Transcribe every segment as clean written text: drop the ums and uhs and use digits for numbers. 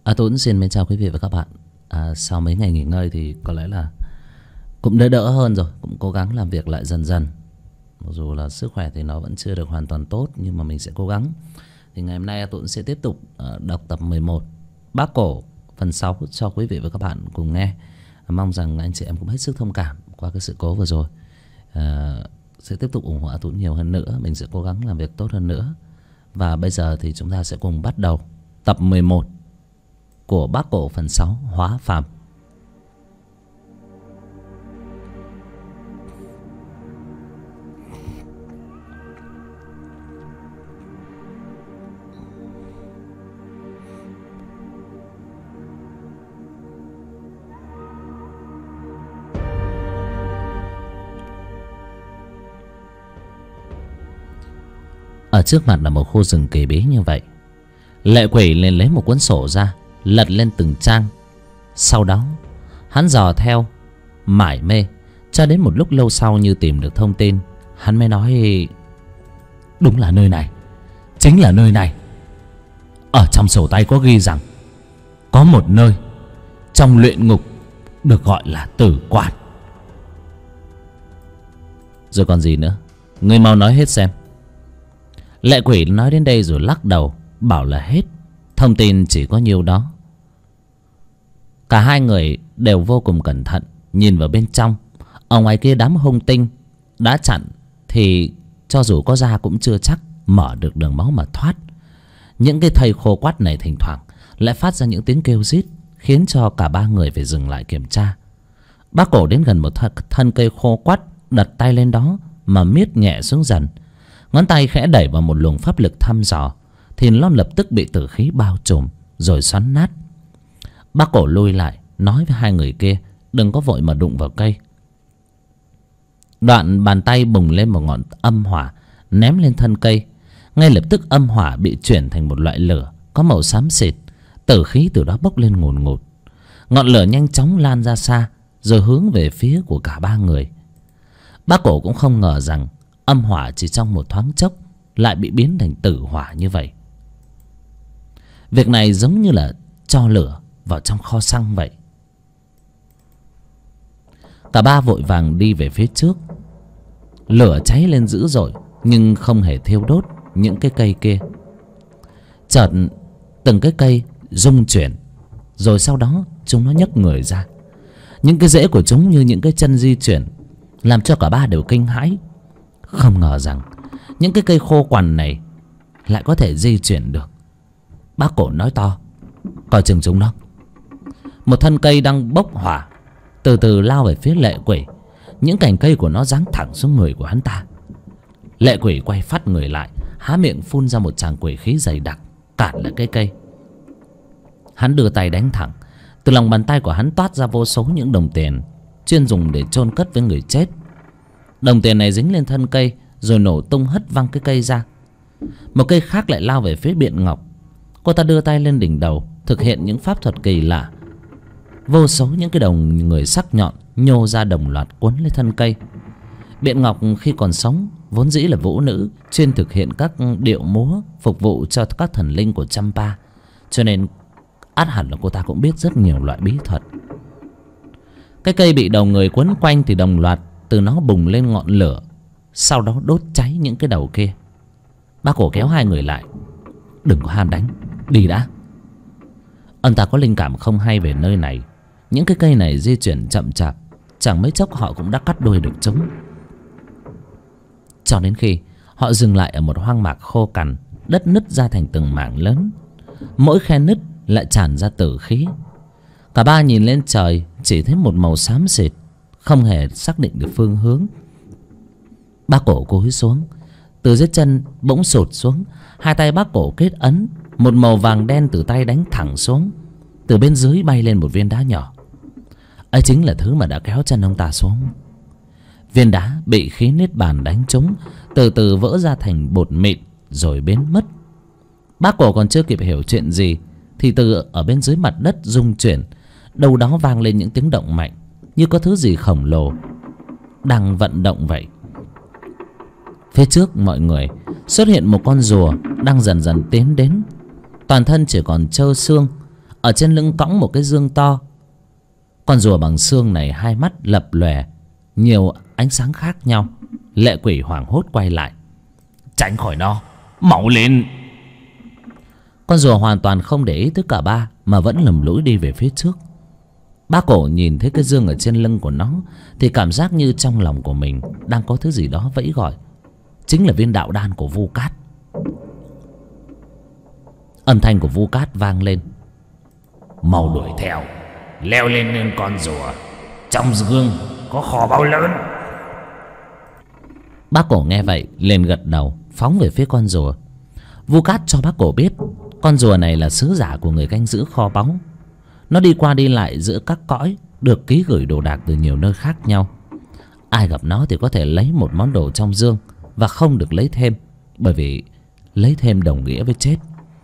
Tuấn xin mến chào quý vị và các bạn. Sau mấy ngày nghỉ ngơi thì có lẽ là cũng đỡ hơn rồi, cũng cố gắng làm việc lại dần dần. Mặc dù là sức khỏe thì nó vẫn chưa được hoàn toàn tốt, nhưng mà mình sẽ cố gắng. Thì ngày hôm nay Tuấn sẽ tiếp tục đọc tập 11 Bác Cổ phần 6 cho quý vị và các bạn cùng nghe. Mong rằng anh chị em cũng hết sức thông cảm qua cái sự cố vừa rồi. Sẽ tiếp tục ủng hộ Tuấn nhiều hơn nữa. Mình sẽ cố gắng làm việc tốt hơn nữa. Và bây giờ thì chúng ta sẽ cùng bắt đầu tập 11 của Bác Cổ phần 6 Hóa Phàm. Ở trước mặt là một khu rừng kỳ bí như vậy. Lệ Quỷ liền lấy một cuốn sổ ra, lật lên từng trang. Sau đó hắn dò theo, mải mê, cho đến một lúc lâu sau như tìm được thông tin, hắn mới nói: đúng là nơi này, chính là nơi này. Ở trong sổ tay có ghi rằng có một nơi trong luyện ngục được gọi là Tử Quan. Rồi còn gì nữa, ngươi mau nói hết xem. Lệ Quỷ nói đến đây rồi lắc đầu, bảo là hết, thông tin chỉ có nhiêu đó. Cả hai người đều vô cùng cẩn thận nhìn vào bên trong. Ở ngoài kia đám hung tinh đã chặn, thì cho dù có ra cũng chưa chắc mở được đường máu mà thoát. Những cái thây khô quắt này thỉnh thoảng lại phát ra những tiếng kêu rít, khiến cho cả ba người phải dừng lại kiểm tra. Bác Cổ đến gần một thân cây khô quắt, đặt tay lên đó mà miết nhẹ xuống dần. Ngón tay khẽ đẩy vào một luồng pháp lực thăm dò, thì nó lập tức bị tử khí bao trùm rồi xoắn nát. Bác Cổ lui lại nói với hai người kia đừng có vội mà đụng vào cây. Đoạn bàn tay bùng lên một ngọn âm hỏa, ném lên thân cây. Ngay lập tức âm hỏa bị chuyển thành một loại lửa có màu xám xịt, tử khí từ đó bốc lên ngùn ngụt. Ngọn lửa nhanh chóng lan ra xa, rồi hướng về phía của cả ba người. Bác Cổ cũng không ngờ rằng âm hỏa chỉ trong một thoáng chốc lại bị biến thành tử hỏa như vậy. Việc này giống như là cho lửa vào trong kho xăng vậy. Cả ba vội vàng đi về phía trước. Lửa cháy lên dữ dội nhưng không hề thiêu đốt những cái cây kia. Chợt từng cái cây rung chuyển, rồi sau đó chúng nó nhấc người ra. Những cái rễ của chúng như những cái chân di chuyển, làm cho cả ba đều kinh hãi. Không ngờ rằng những cái cây khô quằn này lại có thể di chuyển được. Bác Cổ nói to: coi chừng chúng nó. Một thân cây đang bốc hỏa từ từ lao về phía Lệ Quỷ. Những cành cây của nó giáng thẳng xuống người của hắn ta. Lệ Quỷ quay phát người lại, há miệng phun ra một tràng quỷ khí dày đặc, cản lại cái cây. Hắn đưa tay đánh thẳng. Từ lòng bàn tay của hắn toát ra vô số những đồng tiền chuyên dùng để chôn cất với người chết. Đồng tiền này dính lên thân cây rồi nổ tung hất văng cái cây ra. Một cây khác lại lao về phía Biện Ngọc. Cô ta đưa tay lên đỉnh đầu, thực hiện những pháp thuật kỳ lạ. Vô số những cái đồng người sắc nhọn nhô ra đồng loạt cuốn lấy thân cây. Biện Ngọc khi còn sống vốn dĩ là vũ nữ, chuyên thực hiện các điệu múa phục vụ cho các thần linh của Champa, cho nên ắt hẳn là cô ta cũng biết rất nhiều loại bí thuật. Cái cây bị đầu người quấn quanh thì đồng loạt từ nó bùng lên ngọn lửa, sau đó đốt cháy những cái đầu kia. Bác Cổ kéo hai người lại: đừng có ham đánh, đi đã. Ông ta có linh cảm không hay về nơi này. Những cái cây này di chuyển chậm chạp, chẳng mấy chốc họ cũng đã cắt đuôi được chúng. Cho đến khi họ dừng lại ở một hoang mạc khô cằn, đất nứt ra thành từng mảng lớn. Mỗi khe nứt lại tràn ra tử khí. Cả ba nhìn lên trời, chỉ thấy một màu xám xịt, không hề xác định được phương hướng. Bác Cổ cúi xuống, từ dưới chân bỗng sụt xuống. Hai tay Bác Cổ kết ấn, một màu vàng đen từ tay đánh thẳng xuống. Từ bên dưới bay lên một viên đá nhỏ. Ấy chính là thứ mà đã kéo chân ông ta xuống. Viên đá bị khí niết bàn đánh trúng, từ từ vỡ ra thành bột mịn rồi biến mất. Bác Cổ còn chưa kịp hiểu chuyện gì thì từ ở bên dưới mặt đất rung chuyển, đâu đó vang lên những tiếng động mạnh, như có thứ gì khổng lồ đang vận động vậy. Phía trước mọi người xuất hiện một con rùa đang dần dần tiến đến. Toàn thân chỉ còn trơ xương, ở trên lưng cõng một cái dương to. Con rùa bằng xương này hai mắt lập lòe nhiều ánh sáng khác nhau. Lệ quỷ hoảng hốt quay lại. Tránh khỏi nó, mau lên. Con rùa hoàn toàn không để ý tới cả ba, mà vẫn lầm lũi đi về phía trước. Bác Cổ nhìn thấy cái dương ở trên lưng của nó thì cảm giác như trong lòng của mình đang có thứ gì đó vẫy gọi. Chính là viên đạo đan của Vu Cát. Âm thanh của Vu Cát vang lên. Mau đuổi theo, leo lên lưng con rùa. Trong gương có kho báu lớn. Bác Cổ nghe vậy liền gật đầu, phóng về phía con rùa. Vu Cát cho bác Cổ biết con rùa này là sứ giả của người canh giữ kho báu. Nó đi qua đi lại giữa các cõi, được ký gửi đồ đạc từ nhiều nơi khác nhau. Ai gặp nó thì có thể lấy một món đồ trong dương và không được lấy thêm, bởi vì lấy thêm đồng nghĩa với chết.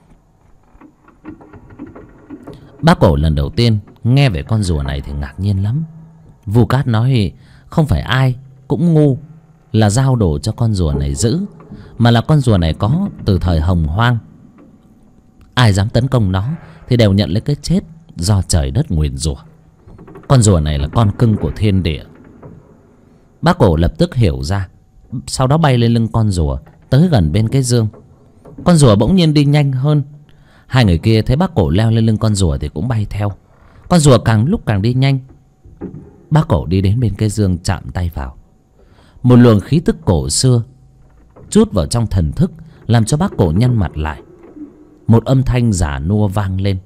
Bác Cổ lần đầu tiên nghe về con rùa này thì ngạc nhiên lắm. Vu Cát nói không phải ai cũng ngu là giao đồ cho con rùa này giữ, mà là con rùa này có từ thời Hồng Hoang. Ai dám tấn công nó thì đều nhận lấy cái chết do trời đất nguyền rủa. Con rùa này là con cưng của thiên địa. Bác Cổ lập tức hiểu ra, sau đó bay lên lưng con rùa, tới gần bên cái dương. Con rùa bỗng nhiên đi nhanh hơn. Hai người kia thấy bác Cổ leo lên lưng con rùa thì cũng bay theo. Con rùa càng lúc càng đi nhanh. Bác Cổ đi đến bên cái dương, chạm tay vào. Một luồng khí tức cổ xưa trút vào trong thần thức, làm cho bác Cổ nhăn mặt lại. Một âm thanh giả nua vang lên.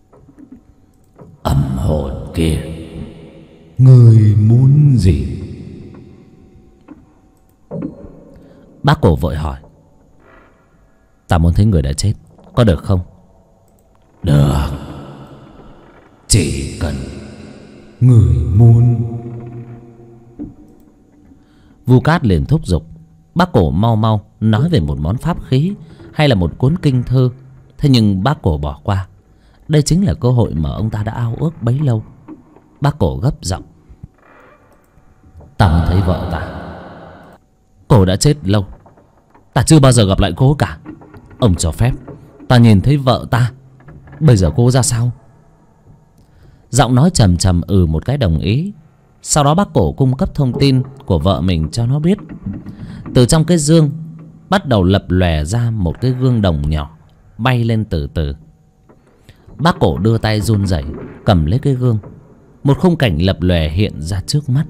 Âm hồn kia, ngươi muốn gì? Bác Cổ vội hỏi. Ta muốn thấy người đã chết, có được không? Được, chỉ cần ngươi muốn. Vu Cát liền thúc giục bác Cổ mau mau nói về một món pháp khí hay là một cuốn kinh thư. Thế nhưng bác Cổ bỏ qua. Đây chính là cơ hội mà ông ta đã ao ước bấy lâu. Bác Cổ gấp giọng. Ta muốn thấy vợ ta. Cô đã chết lâu, ta chưa bao giờ gặp lại cô cả. Ông cho phép ta nhìn thấy vợ ta. Bây giờ cô ra sao? Giọng nói trầm trầm một cái đồng ý. Sau đó bác Cổ cung cấp thông tin của vợ mình cho nó biết. Từ trong cái dương bắt đầu lập lòe ra một cái gương đồng nhỏ, bay lên từ từ. Bác Cổ đưa tay run rẩy cầm lấy cái gương. Một khung cảnh lập lòe hiện ra trước mắt.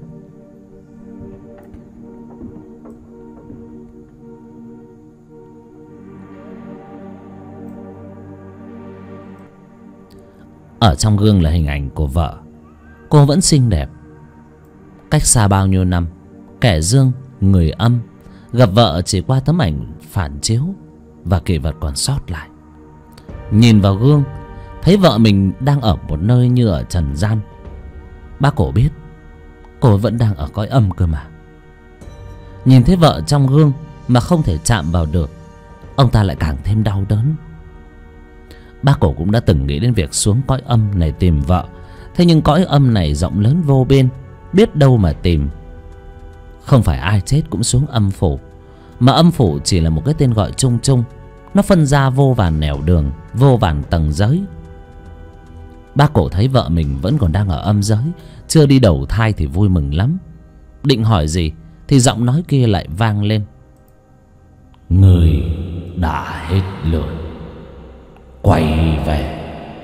Ở trong gương là hình ảnh của vợ. Cô vẫn xinh đẹp. Cách xa bao nhiêu năm, kẻ dương người âm gặp vợ chỉ qua tấm ảnh phản chiếu và kỷ vật còn sót lại. Nhìn vào gương, thấy vợ mình đang ở một nơi như ở trần gian. Bác Cổ biết cô vẫn đang ở cõi âm cơ mà. Nhìn thấy vợ trong gương mà không thể chạm vào được, ông ta lại càng thêm đau đớn. Bác Cổ cũng đã từng nghĩ đến việc xuống cõi âm này tìm vợ. Thế nhưng cõi âm này rộng lớn vô biên, biết đâu mà tìm. Không phải ai chết cũng xuống âm phủ, mà âm phủ chỉ là một cái tên gọi chung chung. Nó phân ra vô vàn nẻo đường, vô vàn tầng giới. Bác Cổ thấy vợ mình vẫn còn đang ở âm giới, chưa đi đầu thai thì vui mừng lắm. Định hỏi gì thì giọng nói kia lại vang lên. Người đã hết lượt, quay về.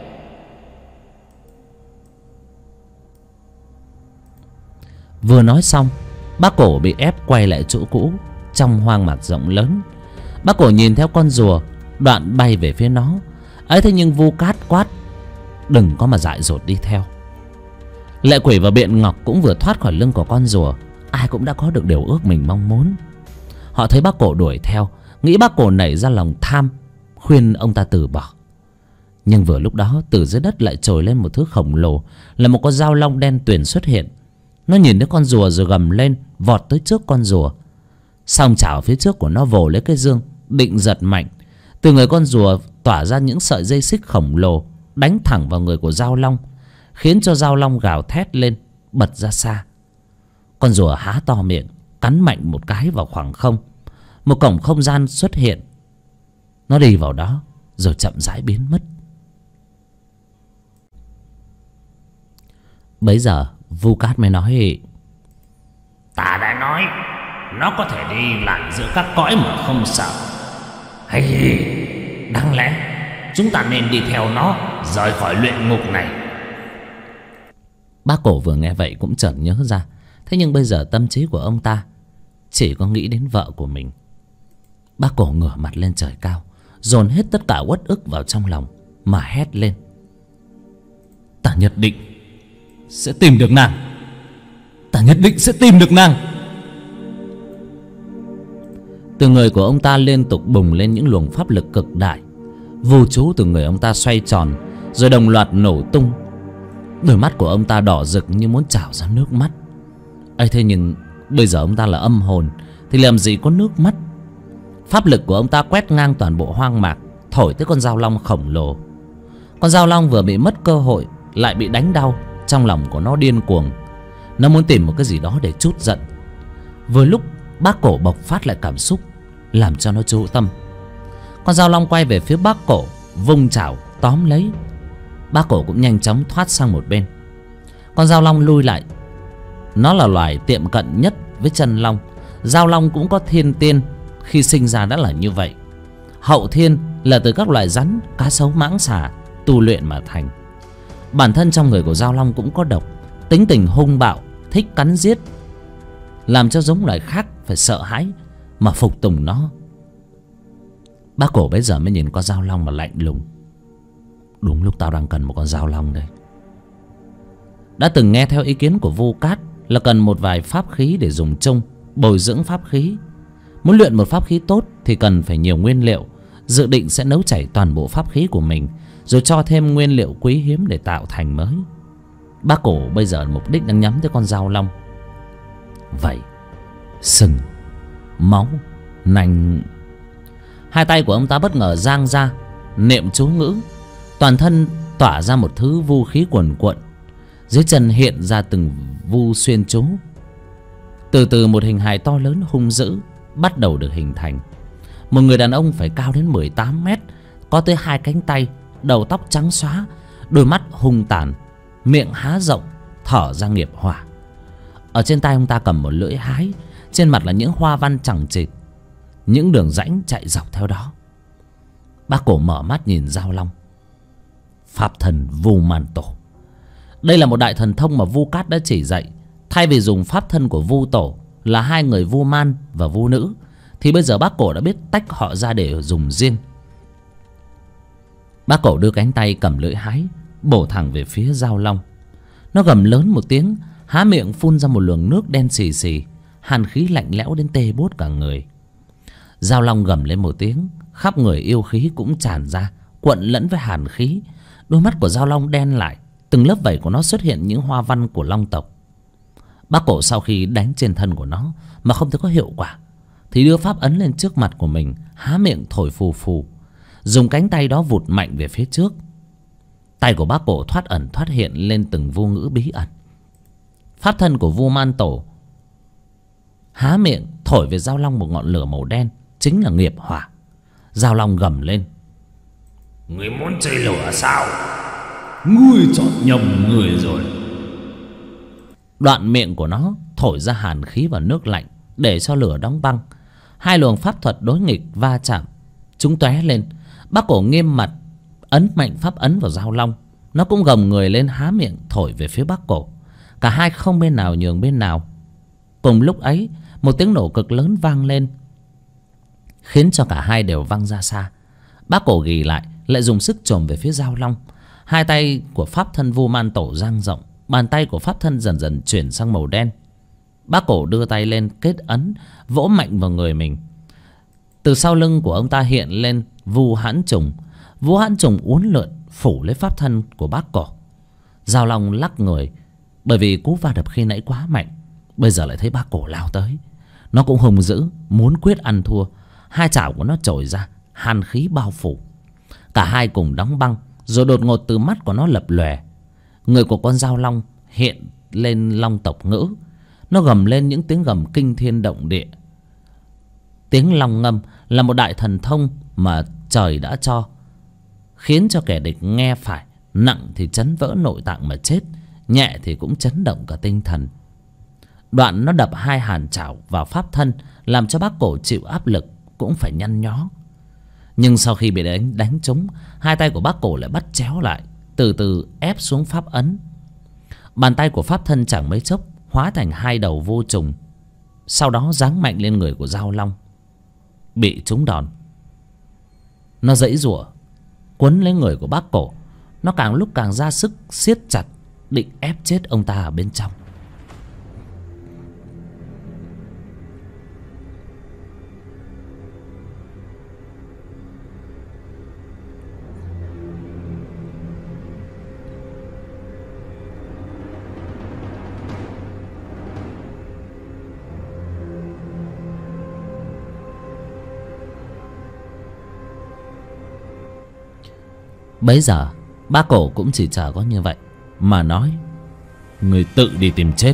Vừa nói xong, bác Cổ bị ép quay lại chỗ cũ trong hoang mạc rộng lớn. Bác Cổ nhìn theo con rùa đoạn bay về phía nó ấy. Thế nhưng Vu Cát quát đừng có mà dại dột đi theo. Lệ Quỷ và Biện Ngọc cũng vừa thoát khỏi lưng của con rùa. Ai cũng đã có được điều ước mình mong muốn. Họ thấy bác Cổ đuổi theo, nghĩ bác Cổ nảy ra lòng tham, khuyên ông ta từ bỏ. Nhưng vừa lúc đó từ dưới đất lại trồi lên một thứ khổng lồ, là một con dao long đen tuyền xuất hiện. Nó nhìn thấy con rùa rồi gầm lên, vọt tới trước con rùa. Song chảo phía trước của nó vồ lấy cái dương, định giật mạnh. Từ người con rùa tỏa ra những sợi dây xích khổng lồ, đánh thẳng vào người của dao long, khiến cho dao long gào thét lên, bật ra xa. Con rùa há to miệng, cắn mạnh một cái vào khoảng không. Một cổng không gian xuất hiện. Nó đi vào đó rồi chậm rãi biến mất. Bấy giờ Vu Cát mới nói: Ta đã nói nó có thể đi lại giữa các cõi mà không sợ. Hay đáng lẽ chúng ta nên đi theo nó rời khỏi luyện ngục này. Bác Cổ vừa nghe vậy cũng chợt nhớ ra. Thế nhưng bây giờ tâm trí của ông ta chỉ có nghĩ đến vợ của mình. Bác Cổ ngửa mặt lên trời cao, dồn hết tất cả uất ức vào trong lòng mà hét lên: Ta nhất định sẽ tìm được nàng. Ta nhất định sẽ tìm được nàng. Từ người của ông ta liên tục bùng lên những luồng pháp lực cực đại. Vù chú từ người ông ta xoay tròn, rồi đồng loạt nổ tung. Đôi mắt của ông ta đỏ rực như muốn trào ra nước mắt. ấy thế nhưng bây giờ ông ta là âm hồn thì làm gì có nước mắt. Pháp lực của ông ta quét ngang toàn bộ hoang mạc, thổi tới con dao long khổng lồ. Con dao long vừa bị mất cơ hội lại bị đánh đau. Trong lòng của nó điên cuồng, nó muốn tìm một cái gì đó để trút giận. Vừa lúc Bác Cổ bộc phát lại cảm xúc, làm cho nó chú tâm. Con dao long quay về phía Bác Cổ, vung chảo tóm lấy. Bác Cổ cũng nhanh chóng thoát sang một bên. Con dao long lui lại. Nó là loài tiệm cận nhất với chân long. Dao long cũng có thiên tiên, khi sinh ra đã là như vậy. Hậu thiên là từ các loài rắn, cá sấu, mãng xà tu luyện mà thành. Bản thân trong người của dao long cũng có độc, tính tình hung bạo, thích cắn giết, làm cho giống loài khác phải sợ hãi mà phục tùng nó. Bác Cổ bây giờ mới nhìn con dao long mà lạnh lùng: Đúng lúc tao đang cần một con dao long đây. Đã từng nghe theo ý kiến của Vu Cát là cần một vài pháp khí để dùng chung, bồi dưỡng pháp khí. Muốn luyện một pháp khí tốt thì cần phải nhiều nguyên liệu. Dự định sẽ nấu chảy toàn bộ pháp khí của mình, rồi cho thêm nguyên liệu quý hiếm để tạo thành mới. Bác Cổ bây giờ mục đích đang nhắm tới con dao long. Vậy sừng, máu, nành. Hai tay của ông ta bất ngờ giang ra, niệm chú ngữ. Toàn thân tỏa ra một thứ vu khí cuồn cuộn. Dưới chân hiện ra từng vu xuyên chú. Từ từ một hình hài to lớn hung dữ bắt đầu được hình thành. Một người đàn ông phải cao đến 18 mét, có tới 2 cánh tay, đầu tóc trắng xóa, đôi mắt hung tàn, miệng há rộng, thở ra nghiệp hỏa. Ở trên tay ông ta cầm một lưỡi hái, trên mặt là những hoa văn chằng chịt, những đường rãnh chạy dọc theo đó. Bác Cổ mở mắt nhìn dao long. Pháp thần Vu Man Tổ. Đây là một đại thần thông mà Vu Cát đã chỉ dạy. Thay vì dùng pháp thân của Vu Tổ là hai người Vu Man và Vu Nữ, thì bây giờ Bác Cổ đã biết tách họ ra để dùng riêng. Bác Cổ đưa cánh tay cầm lưỡi hái, bổ thẳng về phía dao long. Nó gầm lớn một tiếng, há miệng phun ra một luồng nước đen xì xì, hàn khí lạnh lẽo đến tê buốt cả người. Dao long gầm lên một tiếng, khắp người yêu khí cũng tràn ra, quặn lẫn với hàn khí. Đôi mắt của dao long đen lại, từng lớp vảy của nó xuất hiện những hoa văn của long tộc. Bác Cổ sau khi đánh trên thân của nó mà không thấy có hiệu quả, thì đưa pháp ấn lên trước mặt của mình, há miệng thổi phù phù, dùng cánh tay đó vụt mạnh về phía trước. Tay của Bác Cổ thoát ẩn thoát hiện lên từng vô ngữ bí ẩn. Pháp thân của Vu Man Tổ há miệng thổi về dao long một ngọn lửa màu đen, chính là nghiệp hỏa. Dao long gầm lên: Người muốn chơi lửa sao? Ngươi chọn nhầm người rồi. Đoạn miệng của nó thổi ra hàn khí và nước lạnh, để cho lửa đóng băng. Hai luồng pháp thuật đối nghịch va chạm, chúng tóe lên. Bác Cổ nghiêm mặt ấn mạnh pháp ấn vào dao long. Nó cũng gồng người lên, há miệng thổi về phía Bác Cổ. Cả hai không bên nào nhường bên nào. Cùng lúc ấy, một tiếng nổ cực lớn vang lên, khiến cho cả hai đều văng ra xa. Bác Cổ ghì lại dùng sức chồm về phía dao long. Hai tay của pháp thân Vu Man Tổ dang rộng, bàn tay của pháp thân dần dần chuyển sang màu đen. Bác Cổ đưa tay lên kết ấn, vỗ mạnh vào người mình. Từ sau lưng của ông ta hiện lên Vu Hãn Trùng. Vu Hãn Trùng uốn lượn phủ lấy pháp thân của Bác Cổ. Dao long lắc người, bởi vì cú va đập khi nãy quá mạnh. Bây giờ lại thấy Bác Cổ lao tới, nó cũng hung dữ, muốn quyết ăn thua. Hai chảo của nó trồi ra, hàn khí bao phủ. Cả hai cùng đóng băng, rồi đột ngột từ mắt của nó lập lòe. Người của con dao long hiện lên long tộc ngữ. Nó gầm lên những tiếng gầm kinh thiên động địa. Tiếng long ngâm là một đại thần thông mà trời đã cho, khiến cho kẻ địch nghe phải, nặng thì chấn vỡ nội tạng mà chết, nhẹ thì cũng chấn động cả tinh thần. Đoạn nó đập 2 hàn chảo vào pháp thân, làm cho bác cổ chịu áp lực cũng phải nhăn nhó. Nhưng sau khi bị đánh trúng, 2 tay của bác cổ lại bắt chéo lại, từ từ ép xuống pháp ấn. Bàn tay của pháp thân chẳng mấy chốc hóa thành 2 đầu vô trùng, sau đó giáng mạnh lên người của Dao Long. Bị trúng đòn, nó giãy giụa quấn lấy người của bác cổ. Nó càng lúc càng ra sức siết chặt, định ép chết ông ta ở bên trong. Bấy giờ bác cổ cũng chỉ chờ có như vậy mà nói: "Người tự đi tìm chết."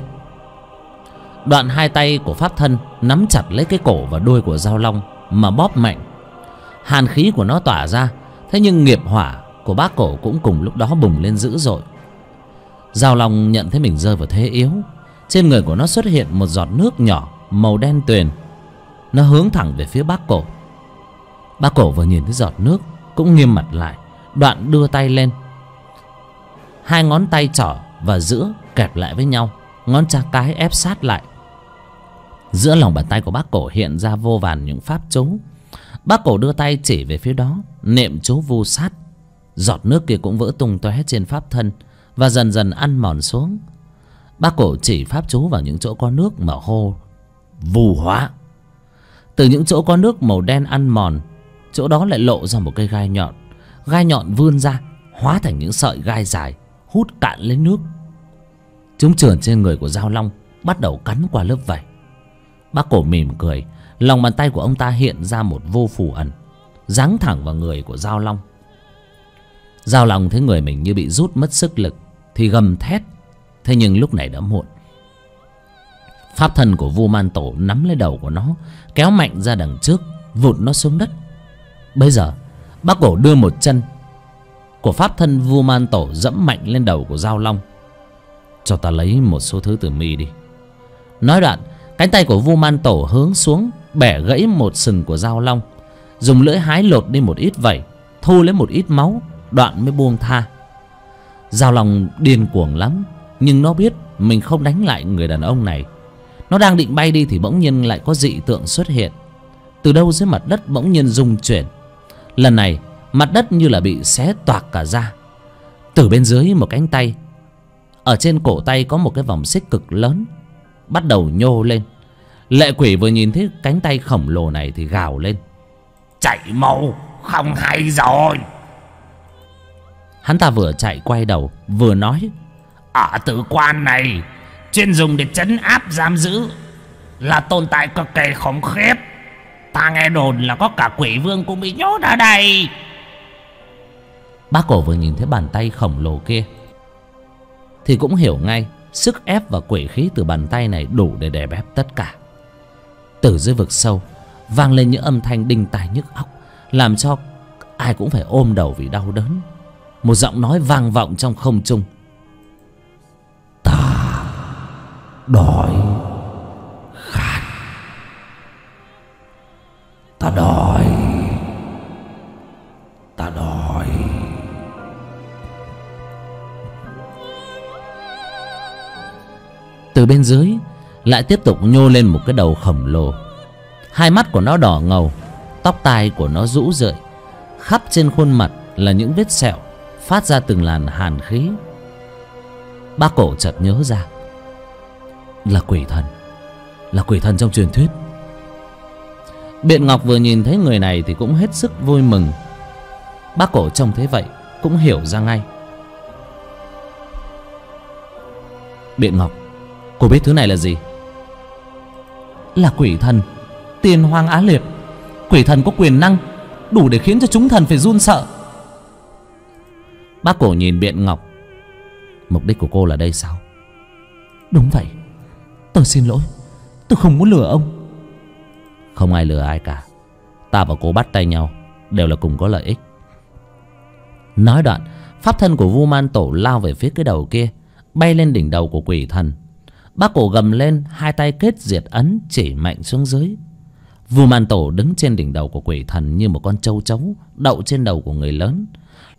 Đoạn 2 tay của pháp thân nắm chặt lấy cái cổ và đuôi của Dao Long mà bóp mạnh. Hàn khí của nó tỏa ra, thế nhưng nghiệp hỏa của bác cổ cũng cùng lúc đó bùng lên dữ dội. Dao Long nhận thấy mình rơi vào thế yếu. Trên người của nó xuất hiện một giọt nước nhỏ màu đen tuyền. Nó hướng thẳng về phía bác cổ. Bác cổ vừa nhìn thấy giọt nước cũng nghiêm mặt lại, đoạn đưa tay lên. 2 ngón tay trỏ và giữa kẹp lại với nhau, ngón trỏ cái ép sát lại. Giữa lòng bàn tay của bác cổ hiện ra vô vàn những pháp chú. Bác cổ đưa tay chỉ về phía đó, niệm chú vu sát. Giọt nước kia cũng vỡ tung tóe trên pháp thân và dần dần ăn mòn xuống. Bác cổ chỉ pháp chú vào những chỗ có nước mà hô: "Vu hóa." Từ những chỗ có nước màu đen ăn mòn, chỗ đó lại lộ ra một cây gai nhọn. Gai nhọn vươn ra, hóa thành những sợi gai dài, hút cạn lấy nước. Chúng trườn trên người của Dao Long, bắt đầu cắn qua lớp vảy. Bác cổ mỉm cười, lòng bàn tay của ông ta hiện ra một vô phù ẩn, giáng thẳng vào người của Dao Long. Dao Long thấy người mình như bị rút mất sức lực thì gầm thét. Thế nhưng lúc này đã muộn. Pháp thân của Vu Man Tổ nắm lấy đầu của nó, kéo mạnh ra đằng trước, vụt nó xuống đất. Bây giờ bác cổ đưa một chân của pháp thân Vu Man Tổ dẫm mạnh lên đầu của Dao Long. "Cho ta lấy một số thứ từ mi đi." Nói đoạn, cánh tay của Vu Man Tổ hướng xuống, bẻ gãy một sừng của Dao Long, dùng lưỡi hái lột đi một ít vảy, thu lấy một ít máu, đoạn mới buông tha. Dao Long điên cuồng lắm, nhưng nó biết mình không đánh lại người đàn ông này. Nó đang định bay đi thì bỗng nhiên lại có dị tượng xuất hiện. Từ đâu dưới mặt đất bỗng nhiên rung chuyển. Lần này mặt đất như là bị xé toạc cả ra. Từ bên dưới một cánh tay, ở trên cổ tay có một cái vòng xích cực lớn, bắt đầu nhô lên. Lệ quỷ vừa nhìn thấy cánh tay khổng lồ này thì gào lên: "Chạy mau, không hay rồi." Hắn ta vừa chạy quay đầu vừa nói: "Ở tử quan này chuyên dùng để trấn áp giam giữ, là tồn tại cực kỳ khủng khiếp. Ta nghe đồn là có cả quỷ vương cũng bị nhốt ở đây." Bác cổ vừa nhìn thấy bàn tay khổng lồ kia thì cũng hiểu ngay sức ép và quỷ khí từ bàn tay này đủ để đè bẹp tất cả. Từ dưới vực sâu vang lên những âm thanh đinh tai nhức óc, làm cho ai cũng phải ôm đầu vì đau đớn. Một giọng nói vang vọng trong không trung: "Ta đói khát, ta đói, ta đói." Từ bên dưới lại tiếp tục nhô lên một cái đầu khổng lồ. 2 mắt của nó đỏ ngầu, tóc tai của nó rũ rượi, khắp trên khuôn mặt là những vết sẹo, phát ra từng làn hàn khí. Bác cổ chợt nhớ ra, là quỷ thần, là quỷ thần trong truyền thuyết. Biện Ngọc vừa nhìn thấy người này thì cũng hết sức vui mừng. Bác cổ trông thấy vậy cũng hiểu ra ngay. "Biện Ngọc, cô biết thứ này là gì?" "Là quỷ thần, Tiên Hoang Á Liệt. Quỷ thần có quyền năng đủ để khiến cho chúng thần phải run sợ." Bác cổ nhìn Biện Ngọc: "Mục đích của cô là đây sao?" "Đúng vậy. Tôi xin lỗi, tôi không muốn lừa ông." "Không ai lừa ai cả. Ta và cô bắt tay nhau đều là cùng có lợi ích." Nói đoạn, pháp thân của Vu Man Tổ lao về phía cái đầu kia. bay lên đỉnh đầu của quỷ thần. Bác Cổ gầm lên, hai tay kết diệt ấn chỉ mạnh xuống dưới. Vu Man Tổ đứng trên đỉnh đầu của quỷ thần như một con trâu trấu đậu trên đầu của người lớn.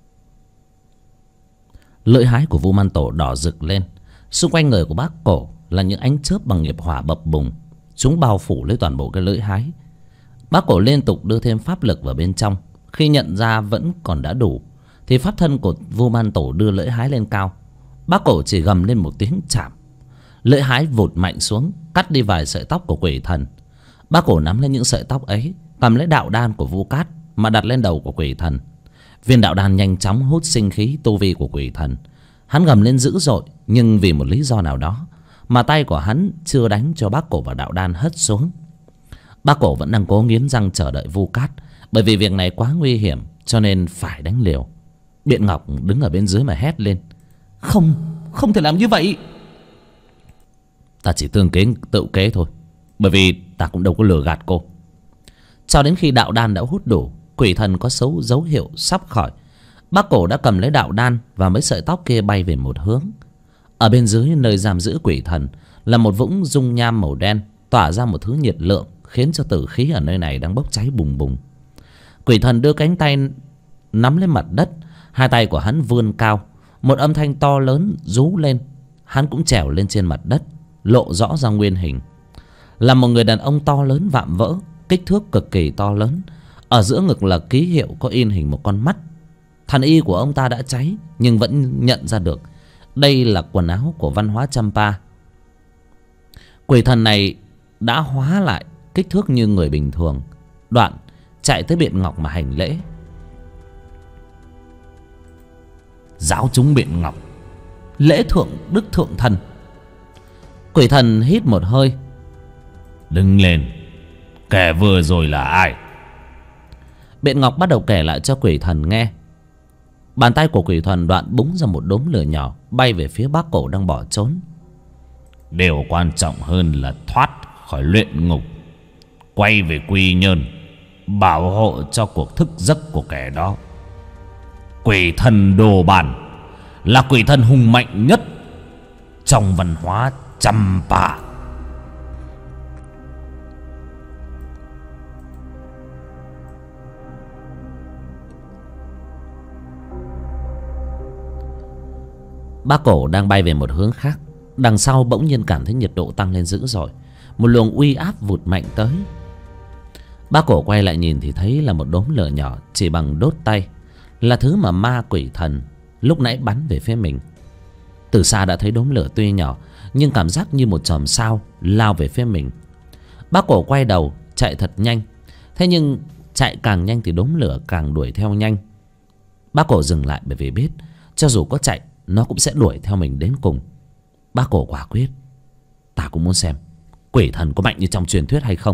Lưỡi hái của Vu Man Tổ đỏ rực lên. Xung quanh người của bác Cổ là những ánh chớp bằng nghiệp hỏa bập bùng. Chúng bao phủ lấy toàn bộ cái lưỡi hái. Bác Cổ liên tục đưa thêm pháp lực vào bên trong. Khi nhận ra vẫn còn đã đủ thì pháp thân của Vu Man Tổ đưa lưỡi hái lên cao. Bác Cổ chỉ gầm lên một tiếng chạm. Lưỡi hái vụt mạnh xuống, cắt đi vài sợi tóc của quỷ thần. Bác Cổ nắm lên những sợi tóc ấy, cầm lấy đạo đan của Vu Cát mà đặt lên đầu của quỷ thần. Viên đạo đan nhanh chóng hút sinh khí tu vi của quỷ thần. Hắn gầm lên dữ dội, nhưng vì một lý do nào đó mà tay của hắn chưa đánh cho bác Cổ và đạo đan hất xuống. Bác Cổ vẫn đang cố nghiến răng chờ đợi Vu Cát, bởi vì việc này quá nguy hiểm cho nên phải đánh liều. Biện Ngọc đứng ở bên dưới mà hét lên: Không thể làm như vậy. Ta chỉ tương kế tự kế thôi, bởi vì ta cũng đâu có lừa gạt cô. Cho đến khi đạo đan đã hút đủ, quỷ thần có dấu hiệu sắp khỏi. Bác Cổ đã cầm lấy đạo đan và mấy sợi tóc kia bay về một hướng. Ở bên dưới nơi giam giữ quỷ thần là một vũng dung nham màu đen, tỏa ra một thứ nhiệt lượng khiến cho tử khí ở nơi này đang bốc cháy bùng bùng. Quỷ thần đưa cánh tay nắm lên mặt đất, hai tay của hắn vươn cao. Một âm thanh to lớn rú lên. Hắn cũng trèo lên trên mặt đất, lộ rõ ra nguyên hình là một người đàn ông to lớn vạm vỡ, kích thước cực kỳ to lớn. Ở giữa ngực là ký hiệu có in hình một con mắt. Thần y của ông ta đã cháy nhưng vẫn nhận ra được đây là quần áo của Văn Hóa Champa. Quỷ thần này đã hóa lại kích thước như người bình thường. Đoạn chạy tới Biện Ngọc mà hành lễ: Giáo chúng Biện Ngọc, lễ thượng đức thượng thần. Quỷ thần hít một hơi: Đứng lên, kẻ vừa rồi là ai? Biện Ngọc bắt đầu kể lại cho quỷ thần nghe. Bàn tay của quỷ thần đoạn búng ra một đốm lửa nhỏ bay về phía bác Cổ đang bỏ trốn. Điều quan trọng hơn là thoát khỏi luyện ngục, quay về Quy Nhơn, bảo hộ cho cuộc thức giấc của kẻ đó. Quỷ thần Đồ Bàn là quỷ thần hùng mạnh nhất trong Văn Hóa Champa. Bác Cổ đang bay về một hướng khác. Đằng sau bỗng nhiên cảm thấy nhiệt độ tăng lên dữ dội. Một luồng uy áp vụt mạnh tới. Bác Cổ quay lại nhìn thì thấy là một đốm lửa nhỏ chỉ bằng đốt tay, là thứ mà ma quỷ thần lúc nãy bắn về phía mình. Từ xa đã thấy đốm lửa tuy nhỏ nhưng cảm giác như một chòm sao lao về phía mình. Bác Cổ quay đầu chạy thật nhanh. Thế nhưng chạy càng nhanh thì đốm lửa càng đuổi theo nhanh. Bác Cổ dừng lại bởi vì biết cho dù có chạy nó cũng sẽ đuổi theo mình đến cùng. Bác Cổ quả quyết: Ta cũng muốn xem quỷ thần có mạnh như trong truyền thuyết hay không.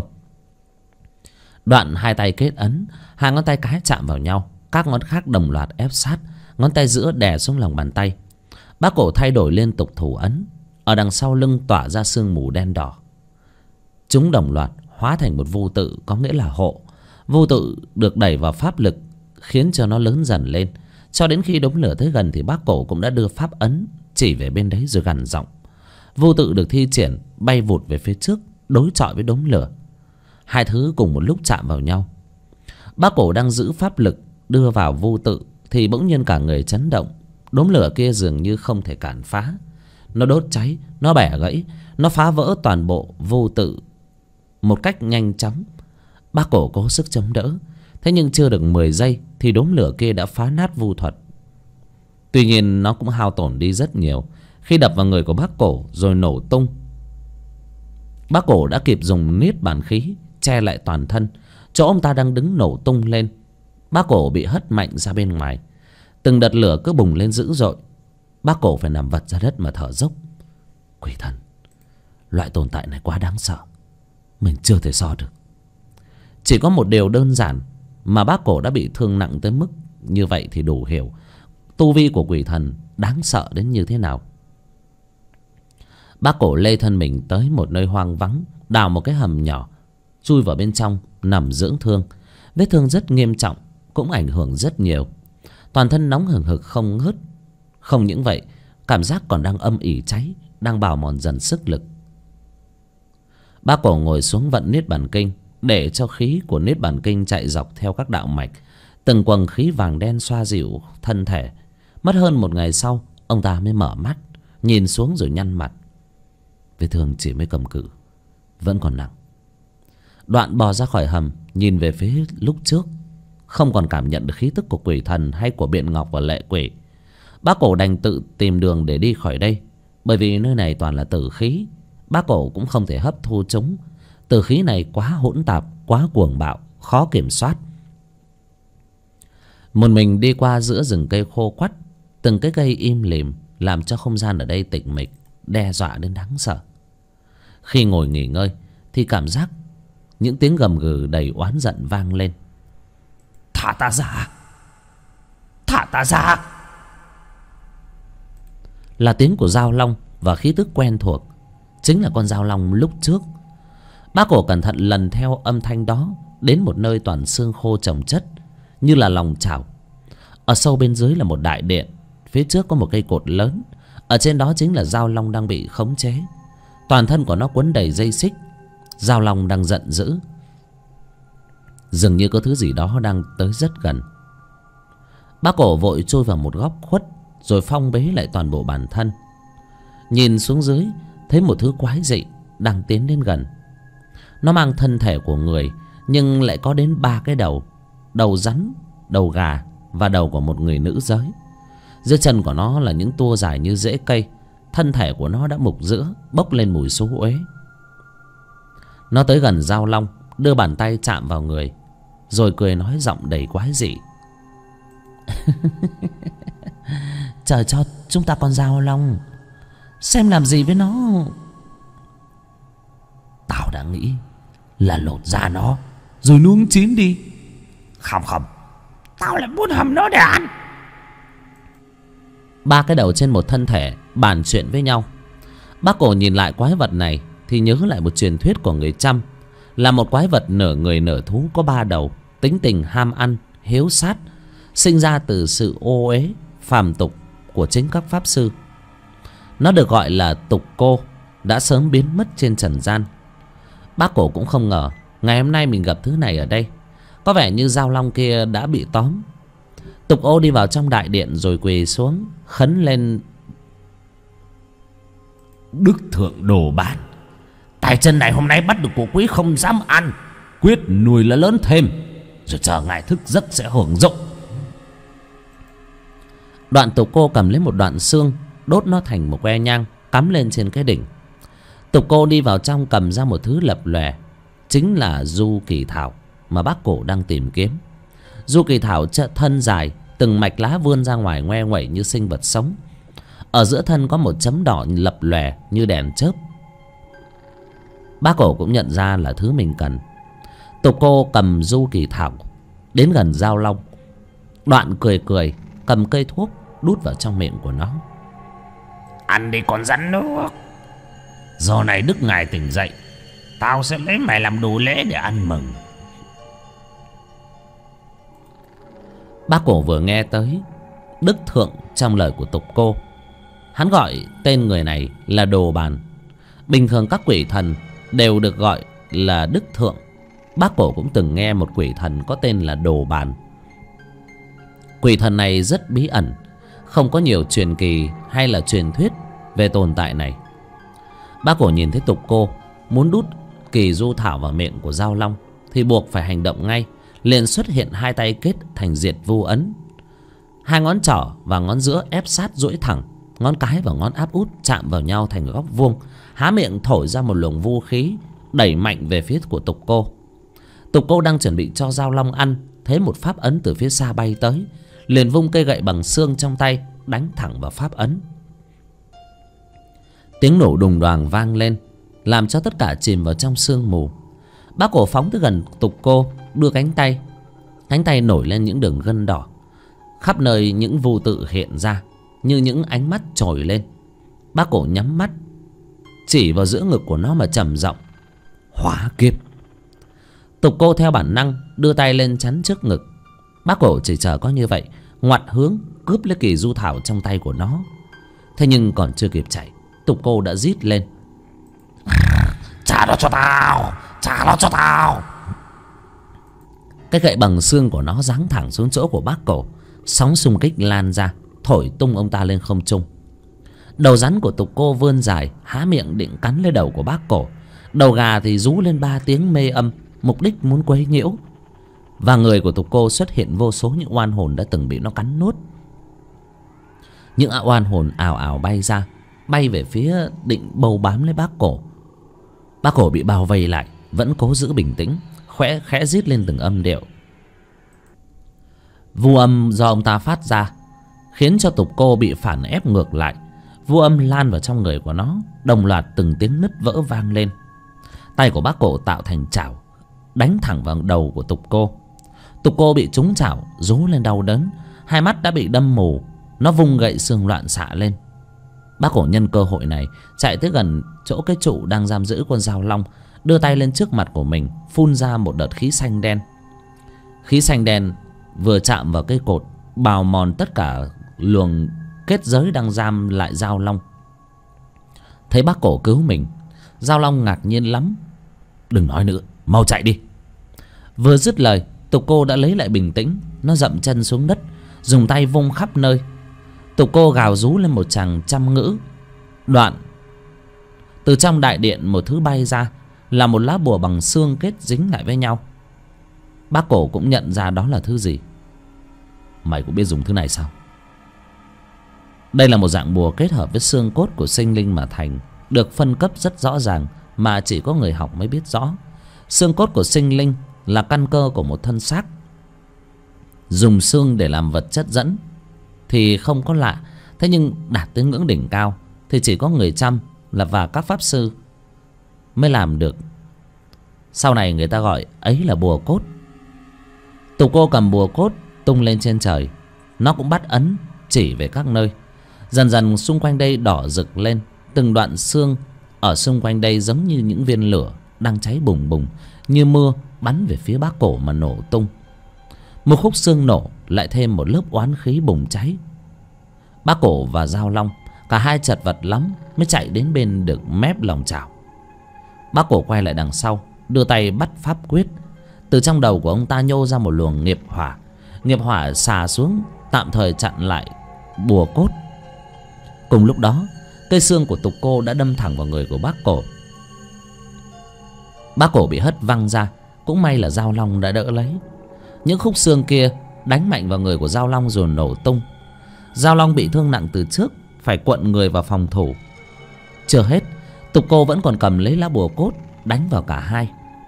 Đoạn hai tay kết ấn, hai ngón tay cái chạm vào nhau, các ngón khác đồng loạt ép sát, ngón tay giữa đè xuống lòng bàn tay. Bác Cổ thay đổi liên tục thủ ấn. Ở đằng sau lưng tỏa ra sương mù đen đỏ. Chúng đồng loạt hóa thành một vu tự, có nghĩa là hộ. Vu tự được đẩy vào pháp lực khiến cho nó lớn dần lên. Cho đến khi đống lửa tới gần thì bác Cổ cũng đã đưa pháp ấn chỉ về bên đấy rồi gằn giọng. Vu tự được thi triển bay vụt về phía trước, đối chọi với đống lửa. Hai thứ cùng một lúc chạm vào nhau. Bác Cổ đang giữ pháp lực đưa vào vu tự thì bỗng nhiên cả người chấn động. Đốm lửa kia dường như không thể cản phá. Nó đốt cháy, nó bẻ gãy, nó phá vỡ toàn bộ vu tự một cách nhanh chóng. Bác Cổ cố sức chống đỡ. Thế nhưng chưa được 10 giây thì đốm lửa kia đã phá nát vu thuật. Tuy nhiên nó cũng hao tổn đi rất nhiều khi đập vào người của bác Cổ rồi nổ tung. Bác Cổ đã kịp dùng niết bàn khí che lại toàn thân. Chỗ ông ta đang đứng nổ tung lên. Bác Cổ bị hất mạnh ra bên ngoài. Từng đợt lửa cứ bùng lên dữ dội. Bác Cổ phải nằm vật ra đất mà thở dốc. Quỷ thần, loại tồn tại này quá đáng sợ, mình chưa thể so được. Chỉ có một điều đơn giản mà bác Cổ đã bị thương nặng tới mức như vậy thì đủ hiểu tu vi của quỷ thần đáng sợ đến như thế nào. Bác Cổ lê thân mình tới một nơi hoang vắng, đào một cái hầm nhỏ, chui vào bên trong nằm dưỡng thương. Vết thương rất nghiêm trọng, cũng ảnh hưởng rất nhiều. Toàn thân nóng hừng hực không ngớt. Không những vậy, Cảm giác còn đang âm ỉ cháy, đang bào mòn dần sức lực. Bác Cổ ngồi xuống vận Niết Bàn Kinh, để cho khí của Niết Bàn Kinh chạy dọc theo các đạo mạch. Từng quầng khí vàng đen xoa dịu thân thể. Mất hơn một ngày sau, ông ta mới mở mắt, nhìn xuống rồi nhăn mặt. Vết thương chỉ mới cầm cự, vẫn còn nặng. Đoạn bò ra khỏi hầm, nhìn về phía lúc trước, không còn cảm nhận được khí tức của quỷ thần hay của Biện Ngọc và Lệ Quỷ. Bác Cổ đành tự tìm đường để đi khỏi đây, bởi vì nơi này toàn là tử khí. Bác Cổ cũng không thể hấp thu chúng. Tử khí này quá hỗn tạp, quá cuồng bạo, khó kiểm soát. Một mình đi qua giữa rừng cây khô quắt, từng cái cây im lìm, làm cho không gian ở đây tĩnh mịch, đe dọa đến đáng sợ. Khi ngồi nghỉ ngơi thì cảm giác những tiếng gầm gừ đầy oán giận vang lên. Thả ta ra! Thả ta ra! Là tiếng của dao long và khí tức quen thuộc, chính là con dao long lúc trước. Bác Cổ cẩn thận lần theo âm thanh đó đến một nơi toàn xương khô chồng chất, như là lòng chảo. Ở sâu bên dưới là một đại điện, phía trước có một cây cột lớn, ở trên đó chính là dao long đang bị khống chế. Toàn thân của nó quấn đầy dây xích. Dao long đang giận dữ, dường như có thứ gì đó đang tới rất gần. Bác Cổ vội chui vào một góc khuất, rồi phong bế lại toàn bộ bản thân. Nhìn xuống dưới, thấy một thứ quái dị đang tiến đến gần. Nó mang thân thể của người, nhưng lại có đến 3 cái đầu: đầu rắn, đầu gà và đầu của một người nữ giới. Dưới chân của nó là những tua dài như rễ cây. Thân thể của nó đã mục giữa, bốc lên mùi xú uế. Nó tới gần dao long, đưa bàn tay chạm vào người, rồi cười nói giọng đầy quái dị. Trời cho chúng ta con dao long, xem làm gì với nó. Tao đã nghĩ là lột da nó rồi nướng chín đi. Không, tao lại muốn hầm nó để ăn. 3 cái đầu trên một thân thể bàn chuyện với nhau. Bác Cổ nhìn lại quái vật này thì nhớ lại một truyền thuyết của người Chăm, là một quái vật nửa người nửa thú, có 3 đầu, tính tình ham ăn, hiếu sát, sinh ra từ sự ô uế phàm tục của chính các pháp sư. Nó được gọi là Tục Cô, đã sớm biến mất trên trần gian. Bác Cổ cũng không ngờ ngày hôm nay mình gặp thứ này ở đây. Có vẻ như dao long kia đã bị tóm. Tục Ô đi vào trong đại điện rồi quỳ xuống, khấn lên. Đức thượng đồ ban, tài chân này hôm nay bắt được của quý không dám ăn, quyết nuôi là lớn thêm, rồi chờ ngài thức giấc sẽ hưởng dụng. Đoạn Tục Cô cầm lấy một đoạn xương, đốt nó thành một que nhang, cắm lên trên cái đỉnh. Tục Cô đi vào trong cầm ra một thứ lập lòe, chính là du kỳ thảo mà bác Cổ đang tìm kiếm. Du kỳ thảo thân dài, từng mạch lá vươn ra ngoài ngoe nguẩy như sinh vật sống. Ở giữa thân có một chấm đỏ lập lòe như đèn chớp. Bác Cổ cũng nhận ra là thứ mình cần. Tục Cô cầm du kỳ thảo đến gần dao long. Đoạn cười cười, cầm cây thuốc đút vào trong miệng của nó. Ăn đi con rắn nước. Giờ này đức ngài tỉnh dậy, tao sẽ lấy mày làm đồ lễ để ăn mừng. Bác Cổ vừa nghe tới đức thượng trong lời của Tục Cô, hắn gọi tên người này là Đồ Bàn. Bình thường các quỷ thần đều được gọi là đức thượng. Bác Cổ cũng từng nghe một quỷ thần có tên là Đồ Bàn. Quỷ thần này rất bí ẩn, không có nhiều truyền kỳ hay là truyền thuyết về tồn tại này. Bác Cổ nhìn thấy Tục Cô muốn đút kỳ du thảo vào miệng của dao long thì buộc phải hành động ngay. Liền xuất hiện 2 tay kết thành diệt vu ấn. 2 ngón trỏ và ngón giữa ép sát duỗi thẳng, ngón cái và ngón áp út chạm vào nhau thành góc vuông. Há miệng thổi ra một luồng vu khí, đẩy mạnh về phía của Tục Cô. Tục Cô đang chuẩn bị cho dao long ăn, thấy một pháp ấn từ phía xa bay tới, liền vung cây gậy bằng xương trong tay đánh thẳng vào pháp ấn. Tiếng nổ đùng đoàng vang lên, làm cho tất cả chìm vào trong sương mù. Bác Cổ phóng tới gần Tục Cô, đưa cánh tay nổi lên những đường gân đỏ. Khắp nơi những vu tự hiện ra như những ánh mắt trồi lên. Bác Cổ nhắm mắt, chỉ vào giữa ngực của nó mà trầm giọng: Hỏa kiếp. Tục Cô theo bản năng đưa tay lên chắn trước ngực. Bác Cổ chỉ chờ có như vậy, ngoặt hướng cướp lấy kỳ du thảo trong tay của nó. Thế nhưng còn chưa kịp chạy, Tục Cô đã rít lên: Trả nó cho tao, trả nó cho tao. Cái gậy bằng xương của nó giáng thẳng xuống chỗ của bác Cổ. Sóng xung kích lan ra, thổi tung ông ta lên không trung. Đầu rắn của Tục Cô vươn dài, há miệng định cắn lên đầu của bác Cổ. Đầu gà thì rú lên 3 tiếng mê âm, mục đích muốn quấy nhiễu. Và người của Tục Cô xuất hiện vô số những oan hồn đã từng bị nó cắn nuốt. Những oan hồn ào ào bay ra, bay về phía định bầu bám lấy bác Cổ. Bác Cổ bị bao vây lại, vẫn cố giữ bình tĩnh, khẽ rít lên từng âm điệu. Vu âm do ông ta phát ra khiến cho Tục Cô bị phản ép ngược lại. Vu âm lan vào trong người của nó, đồng loạt từng tiếng nứt vỡ vang lên. Tay của bác Cổ tạo thành chảo, đánh thẳng vào đầu của Tục Cô. Tục Cô bị trúng chảo, rú lên đau đớn, hai mắt đã bị đâm mù. Nó vung gậy xương loạn xạ lên. Bác Cổ nhân cơ hội này chạy tới gần chỗ cái trụ đang giam giữ con dao long, đưa tay lên trước mặt của mình, phun ra một đợt khí xanh đen. Khí xanh đen vừa chạm vào cây cột, bào mòn tất cả luồng kết giới đang giam lại dao long. Thấy bác Cổ cứu mình, dao long ngạc nhiên lắm. Đừng nói nữa, mau chạy đi. Vừa dứt lời, Tục Cô đã lấy lại bình tĩnh. Nó dậm chân xuống đất, dùng tay vung khắp nơi. Tục Cô gào rú lên một tràng trăm ngữ. Đoạn từ trong đại điện một thứ bay ra, là một lá bùa bằng xương kết dính lại với nhau. Bác Cổ cũng nhận ra đó là thứ gì. Mày cũng biết dùng thứ này sao? Đây là một dạng bùa kết hợp với xương cốt của sinh linh mà thành, được phân cấp rất rõ ràng mà chỉ có người học mới biết rõ. Xương cốt của sinh linh là căn cơ của một thân xác. Dùng xương để làm vật chất dẫn thì không có lạ. Thế nhưng đạt tới ngưỡng đỉnh cao thì chỉ có người chăm và các pháp sư mới làm được. Sau này người ta gọi ấy là bùa cốt. Tục Cô cầm bùa cốt tung lên trên trời. Nó cũng bắt ấn chỉ về các nơi. Dần dần xung quanh đây đỏ rực lên. Từng đoạn xương ở xung quanh đây giống như những viên lửa đang cháy bùng bùng, như mưa bắn về phía bác Cổ mà nổ tung. Một khúc xương nổ lại thêm một lớp oán khí bùng cháy. Bác Cổ và dao long cả hai chật vật lắm mới chạy đến bên được mép lòng chảo. Bác Cổ quay lại đằng sau, đưa tay bắt pháp quyết. Từ trong đầu của ông ta nhô ra một luồng nghiệp hỏa. Nghiệp hỏa xà xuống, tạm thời chặn lại bùa cốt. Cùng lúc đó, cây xương của Tục Cô đã đâm thẳng vào người của bác Cổ. Bác Cổ bị hất văng ra, cũng may là dao long đã đỡ lấy. Những khúc xương kia đánh mạnh vào người của dao long rồi nổ tung. Dao long bị thương nặng từ trước, phải cuộn người vào phòng thủ. Chưa hết, Tục Cô vẫn còn cầm lấy lá bùa cốt đánh vào cả hai.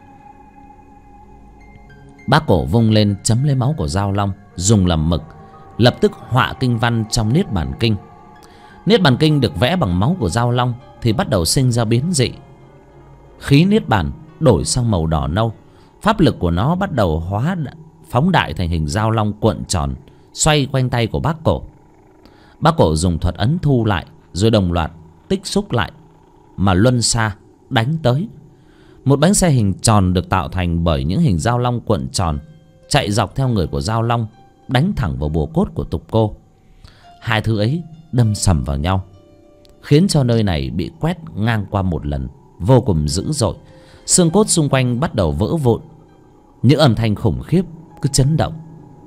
Bác Cổ vung lên chấm lấy máu của dao long, dùng làm mực, lập tức họa kinh văn trong Niết Bàn Kinh. Niết Bàn Kinh được vẽ bằng máu của dao long thì bắt đầu sinh ra biến dị. Khí Niết Bàn đổi sang màu đỏ nâu. Pháp lực của nó bắt đầu phóng đại thành hình dao long cuộn tròn, xoay quanh tay của bác Cổ. Bác Cổ dùng thuật ấn thu lại, rồi đồng loạt tích xúc lại mà luân xa đánh tới. Một bánh xe hình tròn được tạo thành bởi những hình dao long cuộn tròn chạy dọc theo người của dao long, đánh thẳng vào bùa cốt của Tục Cô. Hai thứ ấy đâm sầm vào nhau, khiến cho nơi này bị quét ngang qua một lần vô cùng dữ dội. Xương cốt xung quanh bắt đầu vỡ vụn. Những âm thanh khủng khiếp cứ chấn động.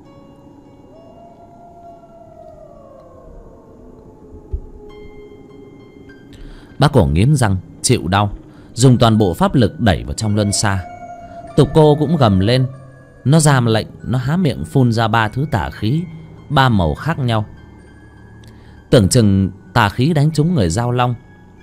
Bác Cổ nghiến răng chịu đau, dùng toàn bộ pháp lực đẩy vào trong luân xa. Tục Cô cũng gầm lên. Nó ra lệnh, nó há miệng phun ra 3 thứ tà khí, 3 màu khác nhau. Tưởng chừng tà khí đánh trúng người dao long,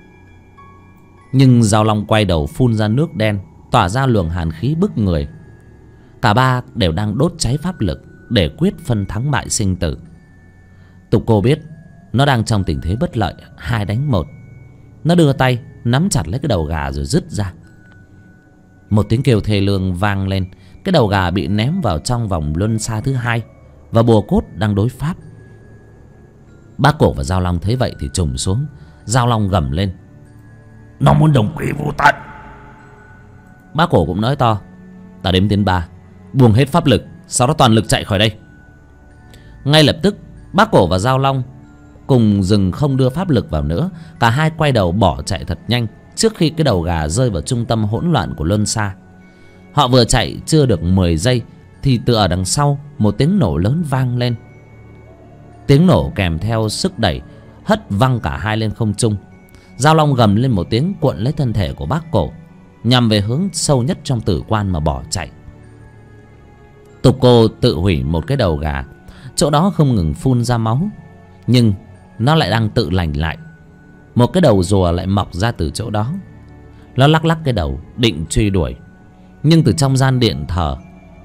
nhưng dao long quay đầu phun ra nước đen, tỏa ra luồng hàn khí bức người. Cả ba đều đang đốt cháy pháp lực để quyết phân thắng bại sinh tử. Tục Cô biết nó đang trong tình thế bất lợi, 2 đánh 1. Nó đưa tay nắm chặt lấy cái đầu gà rồi dứt ra. Một tiếng kêu thê lương vang lên. Cái đầu gà bị ném vào trong vòng luân xa thứ 2 và bùa cốt đang đối pháp. Bác Cổ và dao long thấy vậy thì trùng xuống. Dao long gầm lên: Nó muốn đồng quy vô tận. Bác Cổ cũng nói to: Ta đếm đến 3, buông hết pháp lực, sau đó toàn lực chạy khỏi đây. Ngay lập tức bác Cổ và dao long cùng dừng không đưa pháp lực vào nữa. Cả hai quay đầu bỏ chạy thật nhanh trước khi cái đầu gà rơi vào trung tâm hỗn loạn của luân xa. Họ vừa chạy chưa được 10 giây thì từ ở đằng sau một tiếng nổ lớn vang lên. Tiếng nổ kèm theo sức đẩy hất văng cả hai lên không trung. Dao long gầm lên một tiếng, cuộn lấy thân thể của bác cổ, nhằm về hướng sâu nhất trong tử quan mà bỏ chạy. Tục cô tự hủy một cái đầu gà, chỗ đó không ngừng phun ra máu, nhưng nó lại đang tự lành lại. Một cái đầu rùa lại mọc ra từ chỗ đó. Nó lắc lắc cái đầu định truy đuổi, nhưng từ trong gian điện thờ,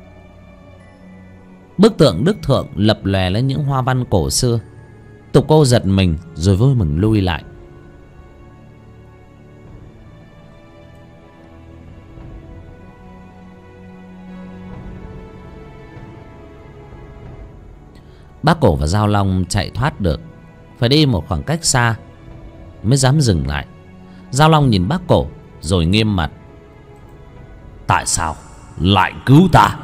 bức tượng Đức Thượng lập lòe lên những hoa văn cổ xưa. Tục cô giật mình rồi vui mừng lui lại. Bác cổ và Dao long chạy thoát được, phải đi một khoảng cách xa mới dám dừng lại. Dao long nhìn bác cổ rồi nghiêm mặt: tại sao lại cứu ta?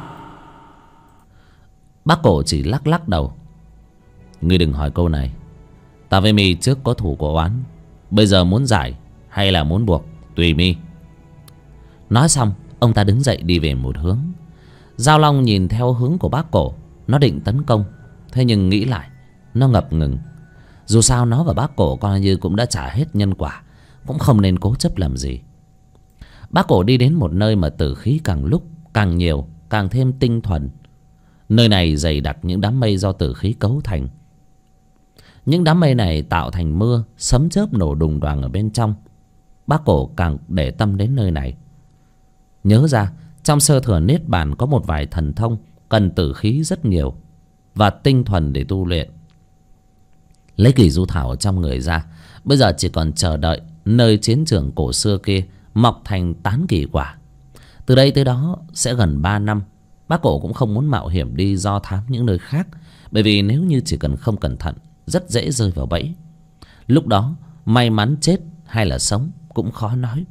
Bác cổ chỉ lắc lắc đầu: ngươi đừng hỏi câu này. Ta với mi trước có thù có oán, bây giờ muốn giải hay là muốn buộc tùy mi. Nói xong ông ta đứng dậy đi về một hướng. Dao long nhìn theo hướng của bác cổ, nó định tấn công, thế nhưng nghĩ lại nó ngập ngừng. Dù sao nó và bác cổ coi như cũng đã trả hết nhân quả, cũng không nên cố chấp làm gì. Bác cổ đi đến một nơi mà tử khí càng lúc càng nhiều, càng thêm tinh thuần. Nơi này dày đặc những đám mây do tử khí cấu thành. Những đám mây này tạo thành mưa, sấm chớp nổ đùng đoàng ở bên trong. Bác cổ càng để tâm đến nơi này. Nhớ ra trong sơ thừa niết bàn có một vài thần thông cần tử khí rất nhiều và tinh thuần để tu luyện. Lấy kỳ du thảo ở trong người ra, bây giờ chỉ còn chờ đợi nơi chiến trường cổ xưa kia mọc thành tán kỳ quả. Từ đây tới đó sẽ gần 3 năm. Bác cổ cũng không muốn mạo hiểm đi do thám những nơi khác, bởi vì nếu như chỉ cần không cẩn thận rất dễ rơi vào bẫy. Lúc đó may mắn chết hay là sống cũng khó nói.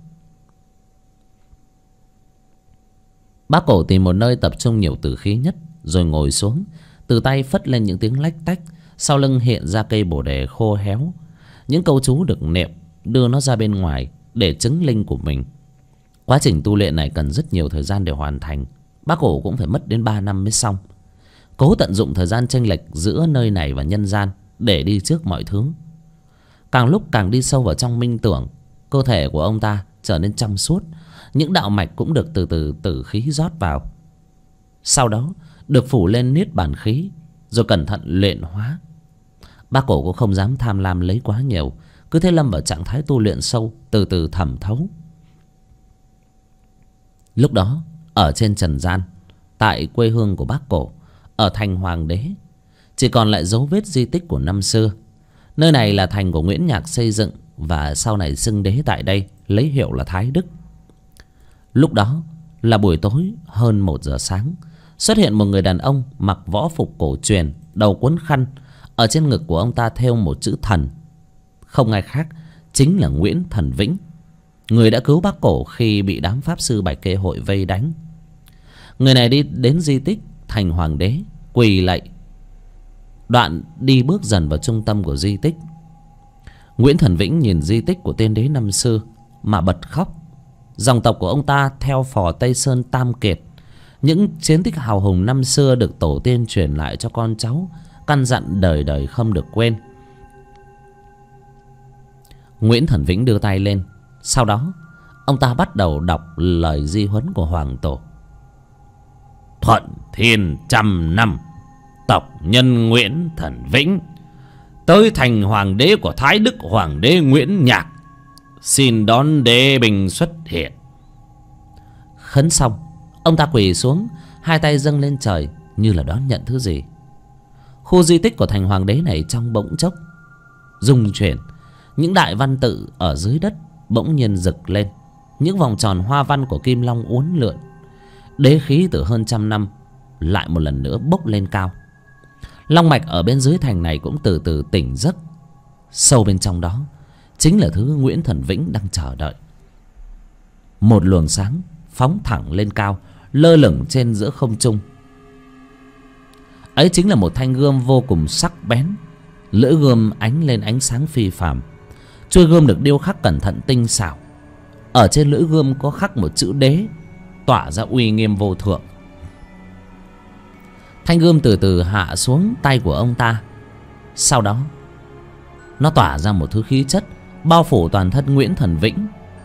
Bác cổ tìm một nơi tập trung nhiều tử khí nhất rồi ngồi xuống, từ tay phất lên những tiếng lách tách. Sau lưng hiện ra cây bồ đề khô héo. Những câu chú được niệm đưa nó ra bên ngoài để chứng linh của mình. Quá trình tu luyện này cần rất nhiều thời gian để hoàn thành. Bác cổ cũng phải mất đến 3 năm mới xong. Cố tận dụng thời gian chênh lệch giữa nơi này và nhân gian để đi trước mọi thứ. Càng lúc càng đi sâu vào trong minh tưởng, cơ thể của ông ta trở nên trong suốt. Những đạo mạch cũng được từ từ tử khí rót vào, sau đó được phủ lên niết bàn khí, rồi cẩn thận luyện hóa. Bác cổ cũng không dám tham lam lấy quá nhiều, cứ thế lâm vào trạng thái tu luyện sâu, từ từ thẩm thấu. Lúc đó ở trên trần gian, tại quê hương của bác cổ, ở thành Hoàng Đế, chỉ còn lại dấu vết di tích của năm xưa. Nơi này là thành của Nguyễn Nhạc xây dựng, và sau này xưng đế tại đây, lấy hiệu là Thái Đức. Lúc đó là buổi tối hơn 1 giờ sáng, xuất hiện một người đàn ông mặc võ phục cổ truyền, đầu quấn khăn. Ở trên ngực của ông ta thêu một chữ thần, không ai khác chính là Nguyễn Thần Vĩnh, người đã cứu bác cổ khi bị đám pháp sư Bạch Kê hội vây đánh. Người này đi đến di tích thành Hoàng Đế, quỳ lạy, đoạn đi bước dần vào trung tâm của di tích. Nguyễn Thần Vĩnh nhìn di tích của tiên đế năm xưa mà bật khóc. Dòng tộc của ông ta theo phò Tây Sơn Tam Kiệt, những chiến tích hào hùng năm xưa được tổ tiên truyền lại cho con cháu, căn dặn đời đời không được quên. Nguyễn Thần Vĩnh đưa tay lên, sau đó ông ta bắt đầu đọc lời di huấn của Hoàng Tổ. Thuận thiên 100 năm, tộc nhân Nguyễn Thần Vĩnh tới thành Hoàng Đế của Thái Đức Hoàng Đế Nguyễn Nhạc, xin đón đế binh xuất hiện. Khấn xong, ông ta quỳ xuống, hai tay dâng lên trời như là đón nhận thứ gì. Khu di tích của thành Hoàng Đế này trong bỗng chốc rung chuyển. Những đại văn tự ở dưới đất bỗng nhiên rực lên. Những vòng tròn hoa văn của kim long uốn lượn. Đế khí từ hơn 100 năm lại một lần nữa bốc lên cao. Long mạch ở bên dưới thành này cũng từ từ tỉnh giấc. Sâu bên trong đó chính là thứ Nguyễn Thần Vĩnh đang chờ đợi. Một luồng sáng phóng thẳng lên cao, lơ lửng trên giữa không trung. Ấy chính là một thanh gươm vô cùng sắc bén, Lưỡi gươm ánh lên ánh sáng phi phàm. Chuôi gươm được điêu khắc cẩn thận tinh xảo. Ở trên lưỡi gươm có khắc một chữ đế, tỏa ra uy nghiêm vô thượng. Thanh gươm từ từ hạ xuống tay của ông ta. Sau đó nó tỏa ra một thứ khí chất bao phủ toàn thân Nguyễn Thần Vĩnh.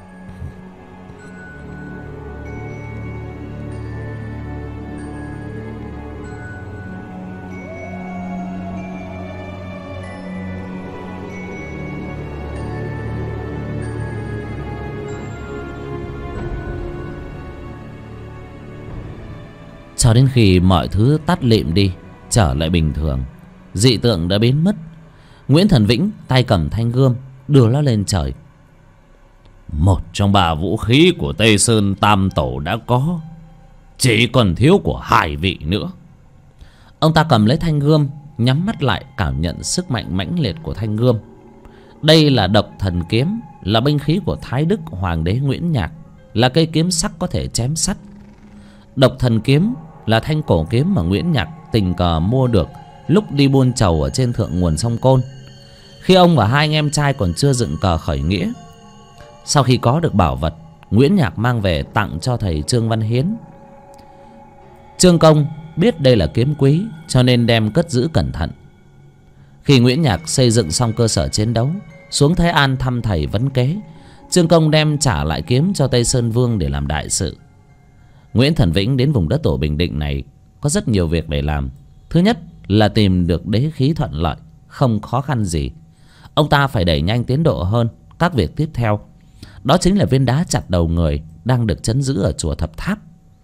Cho đến khi mọi thứ tắt lịm đi, trở lại bình thường, dị tượng đã biến mất. Nguyễn Thần Vĩnh tay cầm thanh gươm, đưa nó lên trời. Một trong 3 vũ khí của Tây Sơn Tam Tổ đã có, chỉ còn thiếu của 2 vị nữa. Ông ta cầm lấy thanh gươm, nhắm mắt lại cảm nhận sức mạnh mãnh liệt của thanh gươm. Đây là Độc Thần Kiếm, là binh khí của Thái Đức Hoàng đế Nguyễn Nhạc, là cây kiếm sắc có thể chém sắt. Độc Thần Kiếm là thanh cổ kiếm mà Nguyễn Nhạc tình cờ mua được lúc đi buôn trầu ở trên thượng nguồn sông Côn, khi ông và 2 anh em trai còn chưa dựng cờ khởi nghĩa. Sau khi có được bảo vật, Nguyễn Nhạc mang về tặng cho thầy Trương Văn Hiến. Trương Công biết đây là kiếm quý, cho nên đem cất giữ cẩn thận. Khi Nguyễn Nhạc xây dựng xong cơ sở chiến đấu, xuống Thái An thăm thầy vấn kế, Trương Công đem trả lại kiếm cho Tây Sơn Vương để làm đại sự. Nguyễn Thần Vĩnh đến vùng đất Tổ Bình Định này có rất nhiều việc để làm. Thứ nhất là tìm được đế khí thuận lợi, không khó khăn gì. Ông ta phải đẩy nhanh tiến độ hơn các việc tiếp theo. Đó chính là viên đá chặt đầu người đang được trấn giữ ở chùa Thập Tháp.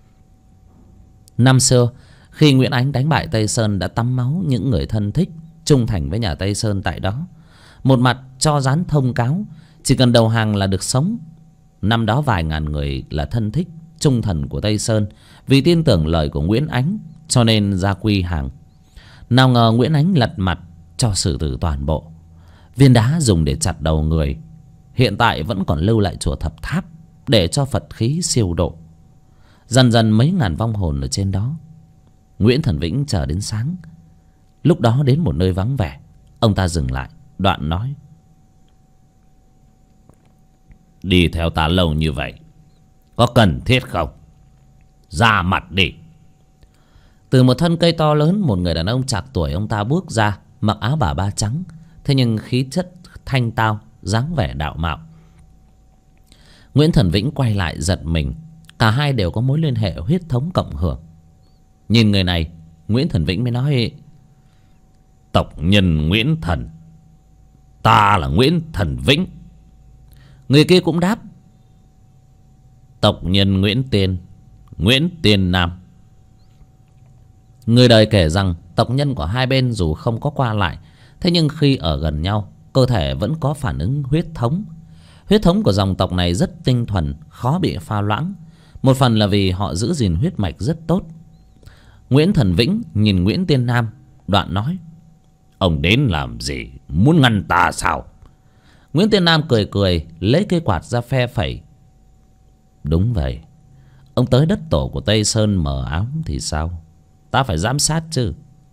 Năm xưa, khi Nguyễn Ánh đánh bại Tây Sơn đã tắm máu những người thân thích trung thành với nhà Tây Sơn tại đó. Một mặt cho dán thông cáo chỉ cần đầu hàng là được sống. Năm đó vài ngàn người là thân thích trung thần của Tây Sơn, vì tin tưởng lời của Nguyễn Ánh cho nên ra quy hàng. Nào ngờ Nguyễn Ánh lật mặt cho xử tử toàn bộ. Viên đá dùng để chặt đầu người hiện tại vẫn còn lưu lại chùa Thập Tháp để cho Phật khí siêu độ. Dần dần mấy ngàn vong hồn ở trên đó. Nguyễn Thần Vĩnh chờ đến sáng. Lúc đó đến một nơi vắng vẻ, ông ta dừng lại, đoạn nói: Đi theo ta lâu như vậy, có cần thiết không? Ra mặt đi. Từ một thân cây to lớn, một người đàn ông trạc tuổi ông ta bước ra, mặc áo bà ba trắng, thế nhưng khí chất thanh tao, dáng vẻ đạo mạo. Nguyễn Thần Vĩnh quay lại giật mình. Cả hai đều có mối liên hệ huyết thống cộng hưởng. Nhìn người này, Nguyễn Thần Vĩnh mới nói: Tộc nhân Nguyễn Thần, ta là Nguyễn Thần Vĩnh. Người kia cũng đáp: Tộc nhân Nguyễn Tiên, Nguyễn Tiên Nam. Người đời kể rằng tộc nhân của hai bên dù không có qua lại, thế nhưng khi ở gần nhau, cơ thể vẫn có phản ứng huyết thống. Huyết thống của dòng tộc này rất tinh thuần, khó bị pha loãng. Một phần là vì họ giữ gìn huyết mạch rất tốt. Nguyễn Thần Vĩnh nhìn Nguyễn Tiên Nam, đoạn nói: Ông đến làm gì? Muốn ngăn ta sao? Nguyễn Tiên Nam cười cười, lấy cây quạt ra phe phẩy: Đúng vậy, ông tới đất tổ của Tây Sơn mờ ám thì sao? Ta phải giám sát chứ.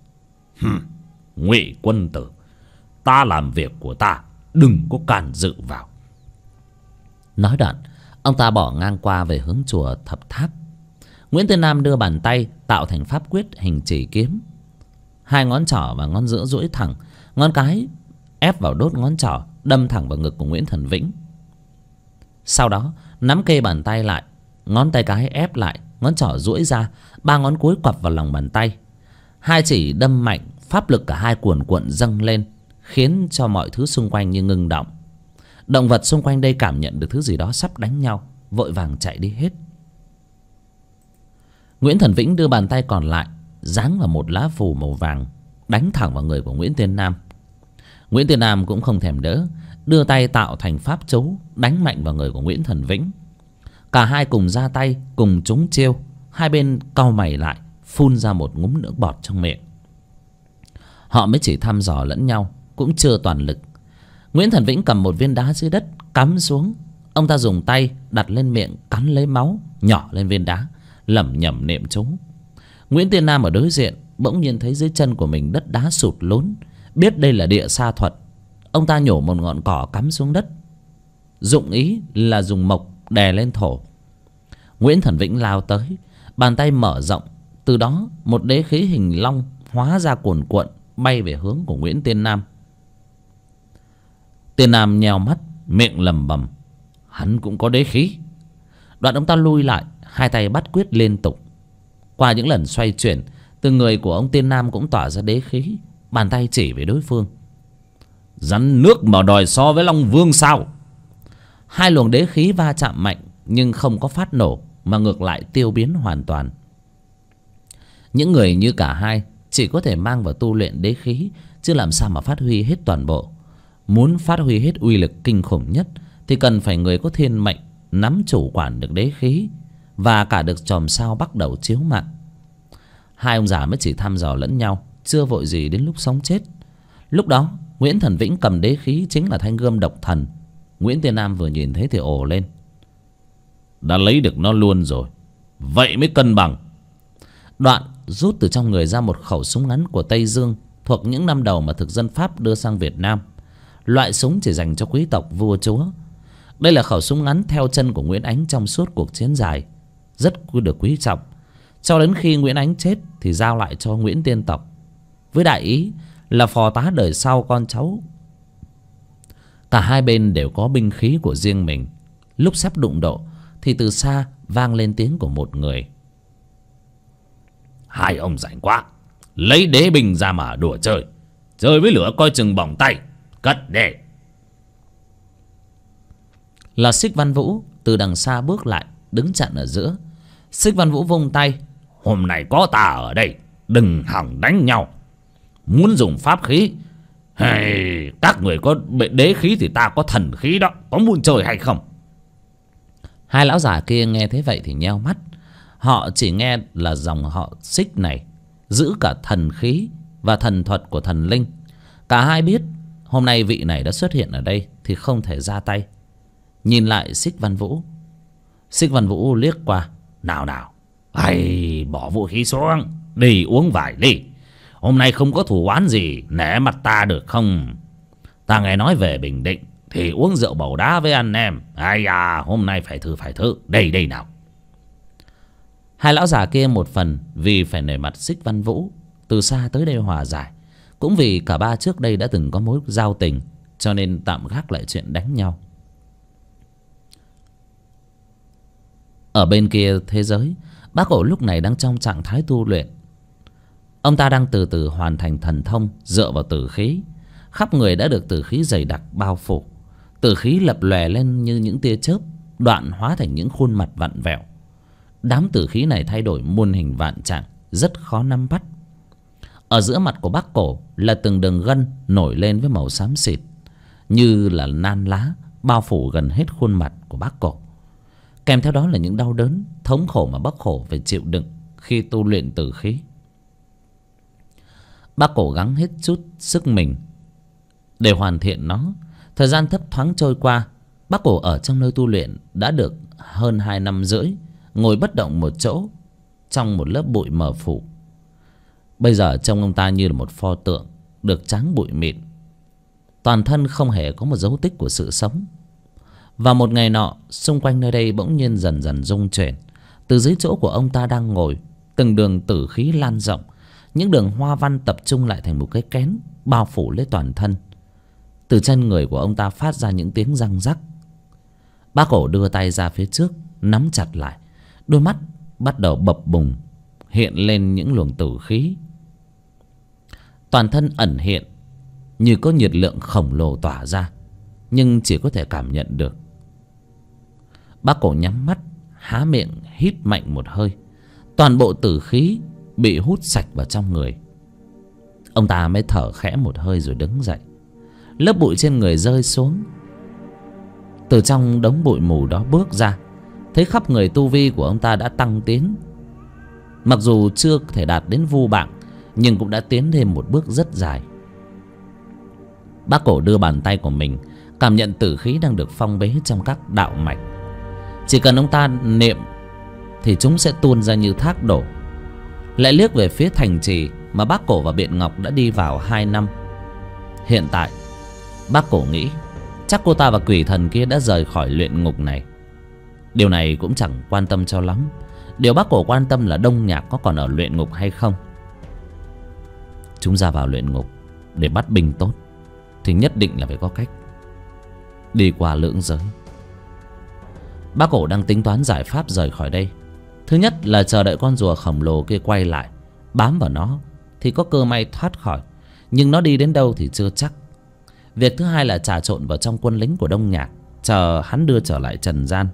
Ngụy quân tử, ta làm việc của ta, đừng có can dự vào. Nói đoạn, ông ta bỏ ngang qua về hướng chùa Thập Tháp. Nguyễn Tiên Nam đưa bàn tay tạo thành pháp quyết hình chỉ kiếm. Hai ngón trỏ và ngón giữa duỗi thẳng, ngón cái ép vào đốt ngón trỏ, đâm thẳng vào ngực của Nguyễn Thần Vĩnh. Sau đó nắm kê bàn tay lại, ngón tay cái ép lại, ngón trỏ duỗi ra, ba ngón cuối quặp vào lòng bàn tay. Hai chỉ đâm mạnh, pháp lực cả hai cuồn cuộn dâng lên, khiến cho mọi thứ xung quanh như ngưng động. Động vật xung quanh đây cảm nhận được thứ gì đó sắp đánh nhau, vội vàng chạy đi hết. Nguyễn Thần Vĩnh đưa bàn tay còn lại giáng vào một lá phù màu vàng, đánh thẳng vào người của Nguyễn Tiên Nam. Nguyễn Tiên Nam cũng không thèm đỡ, đưa tay tạo thành pháp chú đánh mạnh vào người của Nguyễn Thần Vĩnh. Cả hai cùng ra tay, cùng trúng chiêu. Hai bên cau mày lại, phun ra một ngụm nước bọt trong miệng. Họ mới chỉ thăm dò lẫn nhau, cũng chưa toàn lực. Nguyễn Thần Vĩnh cầm một viên đá dưới đất cắm xuống. Ông ta dùng tay đặt lên miệng, cắn lấy máu nhỏ lên viên đá, lẩm nhẩm niệm chú. Nguyễn Tiên Nam ở đối diện bỗng nhiên thấy dưới chân của mình đất đá sụt lún, Biết đây là địa sa thuật, ông ta nhổ một ngọn cỏ cắm xuống đất, dụng ý là dùng mộc đè lên thổ. Nguyễn Thần Vĩnh lao tới, bàn tay mở rộng, từ đó một đế khí hình long hóa ra cuồn cuộn bay về hướng của Nguyễn Tiên Nam. Tiên Nam nheo mắt, miệng lẩm bẩm, hắn cũng có đế khí. Đoạn ông ta lui lại, hai tay bắt quyết liên tục. Qua những lần xoay chuyển, từ người của ông Tiên Nam cũng tỏa ra đế khí. Bàn tay chỉ về đối phương. Rắn nước mà đòi so với Long Vương sao? Hai luồng đế khí va chạm mạnh, nhưng không có phát nổ, mà ngược lại tiêu biến hoàn toàn. Những người như cả hai chỉ có thể mang vào tu luyện đế khí, chứ làm sao mà phát huy hết toàn bộ. Muốn phát huy hết uy lực kinh khủng nhất thì cần phải người có thiên mệnh, nắm chủ quản được đế khí, và cả được chòm sao bắt đầu chiếu mạng. Hai ông già mới chỉ thăm dò lẫn nhau, chưa vội gì đến lúc sống chết. Lúc đó Nguyễn Thần Vĩnh cầm đế khí chính là thanh gươm độc thần. Nguyễn Tiên Nam vừa nhìn thấy thì ồ lên. Đã lấy được nó luôn rồi, vậy mới cân bằng. Đoạn rút từ trong người ra một khẩu súng ngắn của Tây Dương, thuộc những năm đầu mà thực dân Pháp đưa sang Việt Nam. Loại súng chỉ dành cho quý tộc vua chúa. Đây là khẩu súng ngắn theo chân của Nguyễn Ánh trong suốt cuộc chiến dài, rất được quý trọng. Cho đến khi Nguyễn Ánh chết thì giao lại cho Nguyễn Tiên Tộc, với đại ý là phò tá đời sau con cháu. Cả hai bên đều có binh khí của riêng mình. Lúc sắp đụng độ thì từ xa vang lên tiếng của một người. Hai ông rảnh quá, lấy đế binh ra mà đùa chơi. Chơi với lửa coi chừng bỏng tay, cất để. Là Xích Văn Vũ từ đằng xa bước lại, đứng chặn ở giữa. Xích Văn Vũ vung tay. Hôm nay có ta ở đây, đừng hỏng đánh nhau. Muốn dùng pháp khí hay các người có đế khí thì ta có thần khí đó, có muốn chơi hay không? Hai lão già kia nghe thế vậy thì nheo mắt. Họ chỉ nghe là dòng họ Xích này giữ cả thần khí và thần thuật của thần linh. Cả hai biết hôm nay vị này đã xuất hiện ở đây thì không thể ra tay. Nhìn lại Xích Văn Vũ, Xích Văn Vũ liếc qua. Nào nào, hay bỏ vũ khí xuống, đi uống vài ly. Hôm nay không có thù oán gì, nể mặt ta được không? Ta nghe nói về Bình Định thì uống rượu bầu đá với anh em. Ai à, hôm nay phải thử. Đây đây nào. Hai lão già kia một phần vì phải nể mặt Xích Văn Vũ, từ xa tới đây hòa giải, cũng vì cả ba trước đây đã từng có mối giao tình, cho nên tạm gác lại chuyện đánh nhau. Ở bên kia thế giới, bác Cổ lúc này đang trong trạng thái tu luyện. Ông ta đang từ từ hoàn thành thần thông dựa vào tử khí. Khắp người đã được tử khí dày đặc bao phủ. Tử khí lập lòe lên như những tia chớp, đoạn hóa thành những khuôn mặt vặn vẹo. Đám tử khí này thay đổi muôn hình vạn trạng, rất khó nắm bắt. Ở giữa mặt của bác Cổ là từng đường gân nổi lên với màu xám xịt, như là nan lá, bao phủ gần hết khuôn mặt của bác Cổ. Kèm theo đó là những đau đớn, thống khổ mà bác Cổ phải chịu đựng khi tu luyện tử khí. Bác Cổ gắng hết chút sức mình để hoàn thiện nó. Thời gian thấp thoáng trôi qua, bác Cổ ở trong nơi tu luyện đã được hơn 2 năm rưỡi, ngồi bất động một chỗ trong một lớp bụi mờ phủ. Bây giờ trông ông ta như là một pho tượng được tráng bụi mịn, toàn thân không hề có một dấu tích của sự sống. Và một ngày nọ, xung quanh nơi đây bỗng nhiên dần dần rung chuyển. Từ dưới chỗ của ông ta đang ngồi, từng đường tử khí lan rộng, những đường hoa văn tập trung lại thành một cái kén bao phủ lấy toàn thân. Từ chân người của ông ta phát ra những tiếng răng rắc. Bác Cổ đưa tay ra phía trước, nắm chặt lại. Đôi mắt bắt đầu bập bùng, hiện lên những luồng tử khí. Toàn thân ẩn hiện như có nhiệt lượng khổng lồ tỏa ra, nhưng chỉ có thể cảm nhận được. Bác Cổ nhắm mắt, há miệng hít mạnh một hơi. Toàn bộ tử khí bị hút sạch vào trong người. Ông ta mới thở khẽ một hơi rồi đứng dậy. Lớp bụi trên người rơi xuống. Từ trong đống bụi mù đó bước ra, thấy khắp người tu vi của ông ta đã tăng tiến. Mặc dù chưa thể đạt đến vu bảng, nhưng cũng đã tiến thêm một bước rất dài. Bác Cổ đưa bàn tay của mình, cảm nhận tử khí đang được phong bế trong các đạo mạch. Chỉ cần ông ta niệm thì chúng sẽ tuôn ra như thác đổ. Lại liếc về phía thành trì mà bác Cổ và Biện Ngọc đã đi vào 2 năm. Hiện tại bác cổ nghĩ chắc cô ta và quỷ thần kia đã rời khỏi luyện ngục này. Điều này cũng chẳng quan tâm cho lắm. Điều bác cổ quan tâm là Đông Nhạc có còn ở luyện ngục hay không. Chúng ra vào luyện ngục để bắt binh tốt thì nhất định là phải có cách đi qua lưỡng giới. Bác cổ đang tính toán giải pháp rời khỏi đây. Thứ nhất là chờ đợi con rùa khổng lồ kia quay lại, bám vào nó thì có cơ may thoát khỏi. Nhưng nó đi đến đâu thì chưa chắc. Việc thứ hai là trà trộn vào trong quân lính của Đông Nhạc, chờ hắn đưa trở lại trần gian.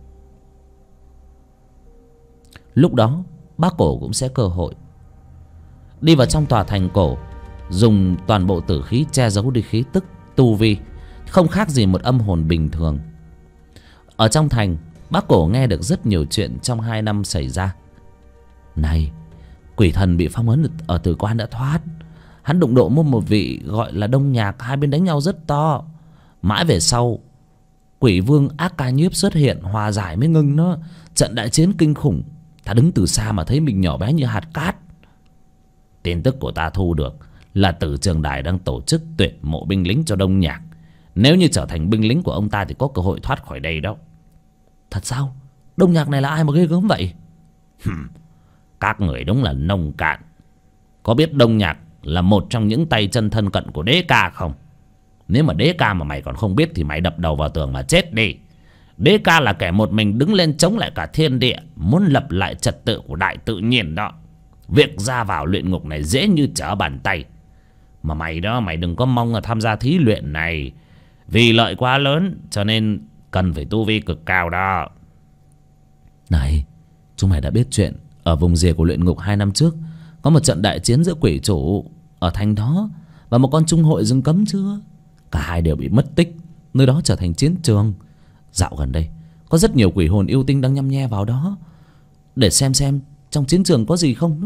Lúc đó bác cổ cũng sẽ cơ hội đi vào trong tòa thành cổ, dùng toàn bộ tử khí che giấu đi khí tức tu vi, không khác gì một âm hồn bình thường. Ở trong thành, bác cổ nghe được rất nhiều chuyện trong 2 năm xảy ra. Này, quỷ thần bị phong ấn ở Tử Quan đã thoát. Hắn đụng độ với một vị gọi là Đông Nhạc, hai bên đánh nhau rất to. Mãi về sau, quỷ vương Ác Ca Nhiếp xuất hiện hòa giải mới ngưng nó. Trận đại chiến kinh khủng, ta đứng từ xa mà thấy mình nhỏ bé như hạt cát. Tin tức của ta thu được là Tử Trường Đài đang tổ chức tuyển mộ binh lính cho Đông Nhạc. Nếu như trở thành binh lính của ông ta thì có cơ hội thoát khỏi đây đó. Thật sao? Đông Nhạc này là ai mà ghê gớm vậy? Các người đúng là nông cạn. Có biết Đông Nhạc là một trong những tay chân thân cận của Đế Ca không? Nếu mà Đế Ca mà mày còn không biết thì mày đập đầu vào tường mà chết đi. Đế Ca là kẻ một mình đứng lên chống lại cả thiên địa, muốn lập lại trật tự của đại tự nhiên đó. Việc ra vào luyện ngục này dễ như trở bàn tay. Mà mày đó, mày đừng có mong là tham gia thí luyện này, vì lợi quá lớn cho nên cần phải tu vi cực cao đó. Này, chúng mày đã biết chuyện ở vùng rìa của luyện ngục 2 năm trước có một trận đại chiến giữa quỷ chủ ở thành đó và một con trung hội rừng cấm chưa? Cả hai đều bị mất tích, nơi đó trở thành chiến trường. Dạo gần đây có rất nhiều quỷ hồn yêu tinh đang nhăm nhe vào đó để xem trong chiến trường có gì không nữa.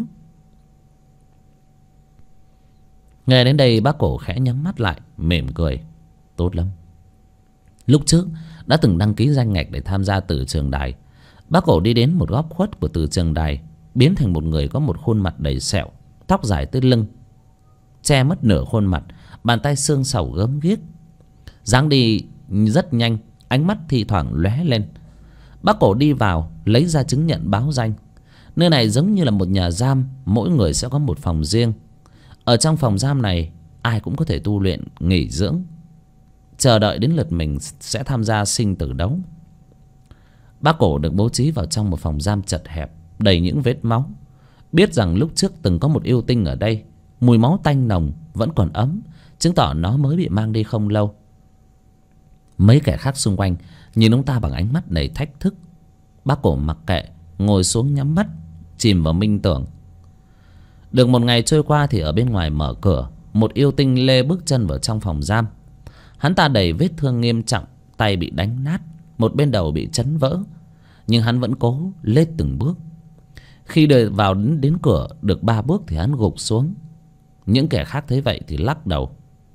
Nghe đến đây bác cổ khẽ nhắm mắt lại, mỉm cười. Tốt lắm. Lúc trước đã từng đăng ký danh ngạch để tham gia Tử Trường Đài. Bác cổ đi đến một góc khuất của Tử Trường Đài, biến thành một người có một khuôn mặt đầy sẹo, tóc dài tới lưng, che mất nửa khuôn mặt, bàn tay xương sầu gớm ghiếc. Dáng đi rất nhanh, ánh mắt thi thoảng lóe lên. Bác cổ đi vào, lấy ra chứng nhận báo danh. Nơi này giống như là một nhà giam, mỗi người sẽ có một phòng riêng. Ở trong phòng giam này, ai cũng có thể tu luyện, nghỉ dưỡng, chờ đợi đến lượt mình sẽ tham gia sinh tử đấu. Bác cổ được bố trí vào trong một phòng giam chật hẹp, đầy những vết máu. Biết rằng lúc trước từng có một yêu tinh ở đây, mùi máu tanh nồng vẫn còn ấm, chứng tỏ nó mới bị mang đi không lâu. Mấy kẻ khác xung quanh nhìn ông ta bằng ánh mắt đầy thách thức. Bác cổ mặc kệ, ngồi xuống nhắm mắt, chìm vào minh tưởng. Được một ngày trôi qua thì ở bên ngoài mở cửa, một yêu tinh lê bước chân vào trong phòng giam. Hắn ta đầy vết thương nghiêm trọng, tay bị đánh nát, một bên đầu bị chấn vỡ, nhưng hắn vẫn cố lết từng bước. Khi đợi vào đến cửa được 3 bước thì hắn gục xuống. Những kẻ khác thấy vậy thì lắc đầu.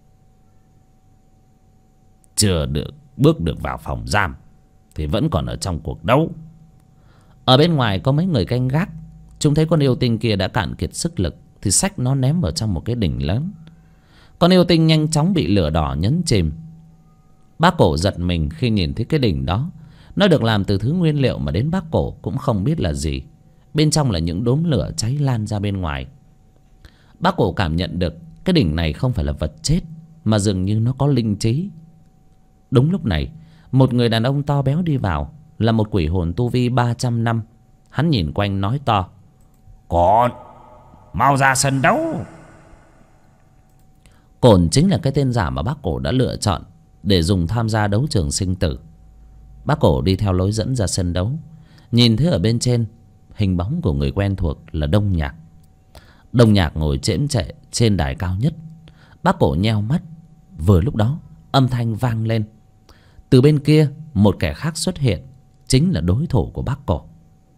Chưa được bước được vào phòng giam thì vẫn còn ở trong cuộc đấu. Ở bên ngoài có mấy người canh gác. Chúng thấy con yêu tinh kia đã cạn kiệt sức lực thì xách nó ném vào trong một cái đỉnh lớn. Con yêu tinh nhanh chóng bị lửa đỏ nhấn chìm. Bác cổ giật mình khi nhìn thấy cái đỉnh đó. Nó được làm từ thứ nguyên liệu mà đến bác cổ cũng không biết là gì. Bên trong là những đốm lửa cháy lan ra bên ngoài. Bác cổ cảm nhận được cái đỉnh này không phải là vật chết, mà dường như nó có linh trí. Đúng lúc này, một người đàn ông to béo đi vào, là một quỷ hồn tu vi 300 năm. Hắn nhìn quanh nói to. Cổn, mau ra sân đấu. Cổn chính là cái tên giả mà bác cổ đã lựa chọn để dùng tham gia đấu trường sinh tử. Bác cổ đi theo lối dẫn ra sân đấu, nhìn thấy ở bên trên hình bóng của người quen thuộc là Đông Nhạc. Đông Nhạc ngồi chễm chệ trên đài cao nhất. Bác cổ nheo mắt. Vừa lúc đó âm thanh vang lên. Từ bên kia một kẻ khác xuất hiện, chính là đối thủ của bác cổ.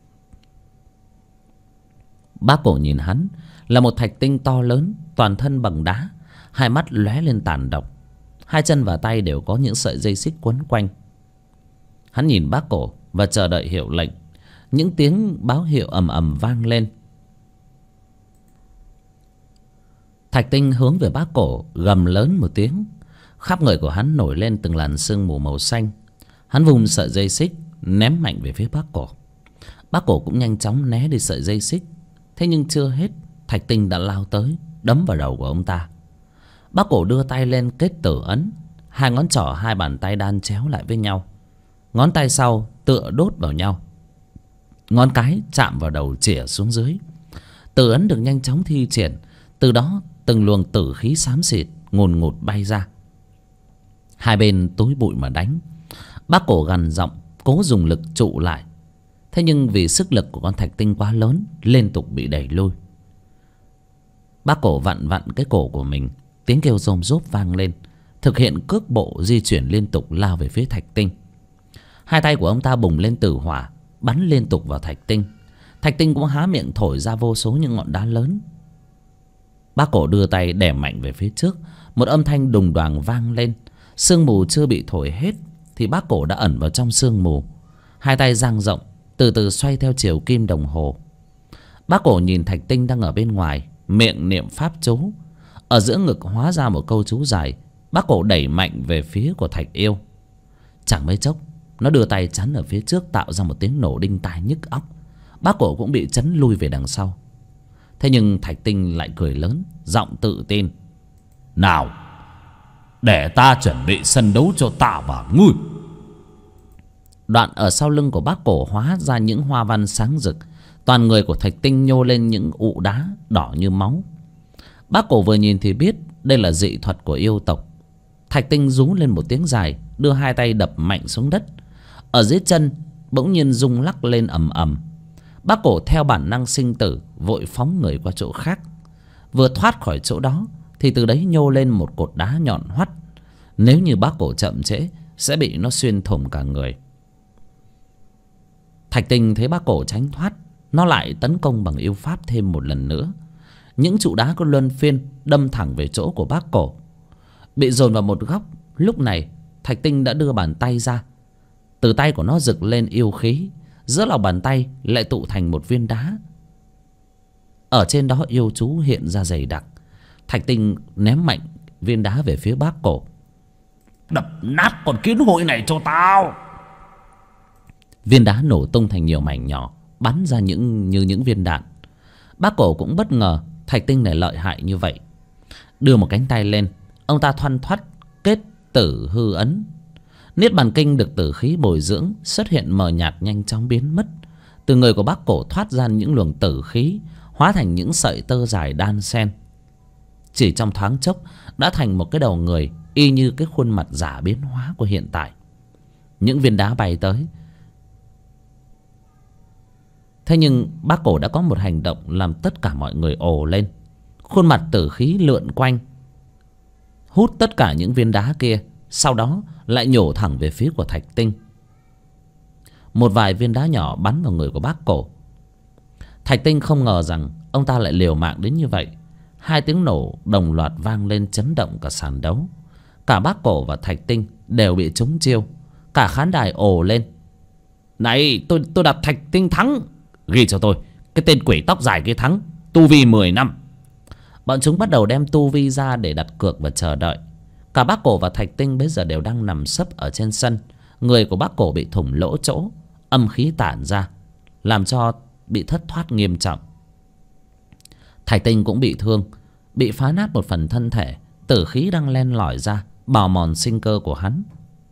Bác cổ nhìn hắn là một thạch tinh to lớn, toàn thân bằng đá, hai mắt lóe lên tàn độc, hai chân và tay đều có những sợi dây xích quấn quanh. Hắn nhìn bác cổ và chờ đợi hiệu lệnh. Những tiếng báo hiệu ầm ầm vang lên. Thạch Tinh hướng về bác Cổ gầm lớn một tiếng. Khắp người của hắn nổi lên từng làn sương mù màu xanh. Hắn vùng sợi dây xích ném mạnh về phía bác Cổ. Bác Cổ cũng nhanh chóng né đi sợi dây xích. Thế nhưng chưa hết, Thạch Tinh đã lao tới đấm vào đầu của ông ta. Bác Cổ đưa tay lên kết tử ấn. Hai ngón trỏ hai bàn tay đan chéo lại với nhau. Ngón tay sau tựa đốt vào nhau. Ngón cái chạm vào đầu chĩa xuống dưới. Tử ấn được nhanh chóng thi triển. Từ đó từng luồng tử khí xám xịt ngùn ngụt bay ra. Hai bên túi bụi mà đánh. Bác Cổ gằn giọng cố dùng lực trụ lại. Thế nhưng vì sức lực của con Thạch Tinh quá lớn, liên tục bị đẩy lui. Bác Cổ vặn vặn cái cổ của mình. Tiếng kêu rôm rốp vang lên. Thực hiện cước bộ di chuyển liên tục lao về phía Thạch Tinh. Hai tay của ông ta bùng lên tử hỏa, bắn liên tục vào Thạch Tinh. Thạch Tinh cũng há miệng thổi ra vô số những ngọn đá lớn. Bác Cổ đưa tay đè mạnh về phía trước. Một âm thanh đùng đoàng vang lên. Sương mù chưa bị thổi hết thì bác Cổ đã ẩn vào trong sương mù. Hai tay dang rộng, từ từ xoay theo chiều kim đồng hồ. Bác Cổ nhìn Thạch Tinh đang ở bên ngoài, miệng niệm pháp chú. Ở giữa ngực hóa ra một câu chú dài. Bác Cổ đẩy mạnh về phía của Thạch Yêu. Chẳng mấy chốc, nó đưa tay chắn ở phía trước, tạo ra một tiếng nổ đinh tai nhức óc. Bác Cổ cũng bị chấn lui về đằng sau. Thế nhưng Thạch Tinh lại cười lớn, giọng tự tin: "Nào, để ta chuẩn bị sân đấu cho ta và ngươi." Đoạn ở sau lưng của bác Cổ hóa ra những hoa văn sáng rực. Toàn người của Thạch Tinh nhô lên những ụ đá đỏ như máu. Bác Cổ vừa nhìn thì biết đây là dị thuật của yêu tộc. Thạch Tinh rú lên một tiếng dài, đưa hai tay đập mạnh xuống đất. Ở dưới chân bỗng nhiên rung lắc lên ầm ầm. Bác Cổ theo bản năng sinh tử vội phóng người qua chỗ khác. Vừa thoát khỏi chỗ đó thì từ đấy nhô lên một cột đá nhọn hoắt. Nếu như bác Cổ chậm trễ sẽ bị nó xuyên thủng cả người. Thạch Tinh thấy bác Cổ tránh thoát, nó lại tấn công bằng yêu pháp thêm một lần nữa. Những trụ đá có luân phiên đâm thẳng về chỗ của bác Cổ. Bị dồn vào một góc, lúc này Thạch Tinh đã đưa bàn tay ra. Từ tay của nó rực lên yêu khí. Giữa lòng bàn tay lại tụ thành một viên đá. Ở trên đó yêu chú hiện ra dày đặc. Thạch Tinh ném mạnh viên đá về phía bác Cổ. "Đập nát con kiến hôi này cho tao!" Viên đá nổ tung thành nhiều mảnh nhỏ, bắn ra như những viên đạn. Bác Cổ cũng bất ngờ Thạch Tinh này lợi hại như vậy. Đưa một cánh tay lên, ông ta thoăn thoắt kết tử hư ấn. Niết bàn kinh được tử khí bồi dưỡng, xuất hiện mờ nhạt nhanh chóng biến mất. Từ người của bác Cổ thoát ra những luồng tử khí, hóa thành những sợi tơ dài đan xen. Chỉ trong thoáng chốc đã thành một cái đầu người, y như cái khuôn mặt giả biến hóa của hiện tại. Những viên đá bay tới. Thế nhưng bác Cổ đã có một hành động làm tất cả mọi người ồ lên. Khuôn mặt tử khí lượn quanh, hút tất cả những viên đá kia, sau đó lại nhổ thẳng về phía của Thạch Tinh. Một vài viên đá nhỏ bắn vào người của bác Cổ. Thạch Tinh không ngờ rằng ông ta lại liều mạng đến như vậy. Hai tiếng nổ đồng loạt vang lên chấn động cả sàn đấu. Cả bác Cổ và Thạch Tinh đều bị trúng chiêu. Cả khán đài ồ lên: "Này, tôi đặt Thạch Tinh thắng. Ghi cho tôi, cái tên quỷ tóc dài kia thắng. Tu vi 10 năm." Bọn chúng bắt đầu đem tu vi ra để đặt cược và chờ đợi. Cả bác Cổ và Thạch Tinh bây giờ đều đang nằm sấp ở trên sân. Người của bác Cổ bị thủng lỗ chỗ, âm khí tản ra, làm cho bị thất thoát nghiêm trọng. Thạch Tinh cũng bị thương, bị phá nát một phần thân thể. Tử khí đang len lỏi ra, bào mòn sinh cơ của hắn.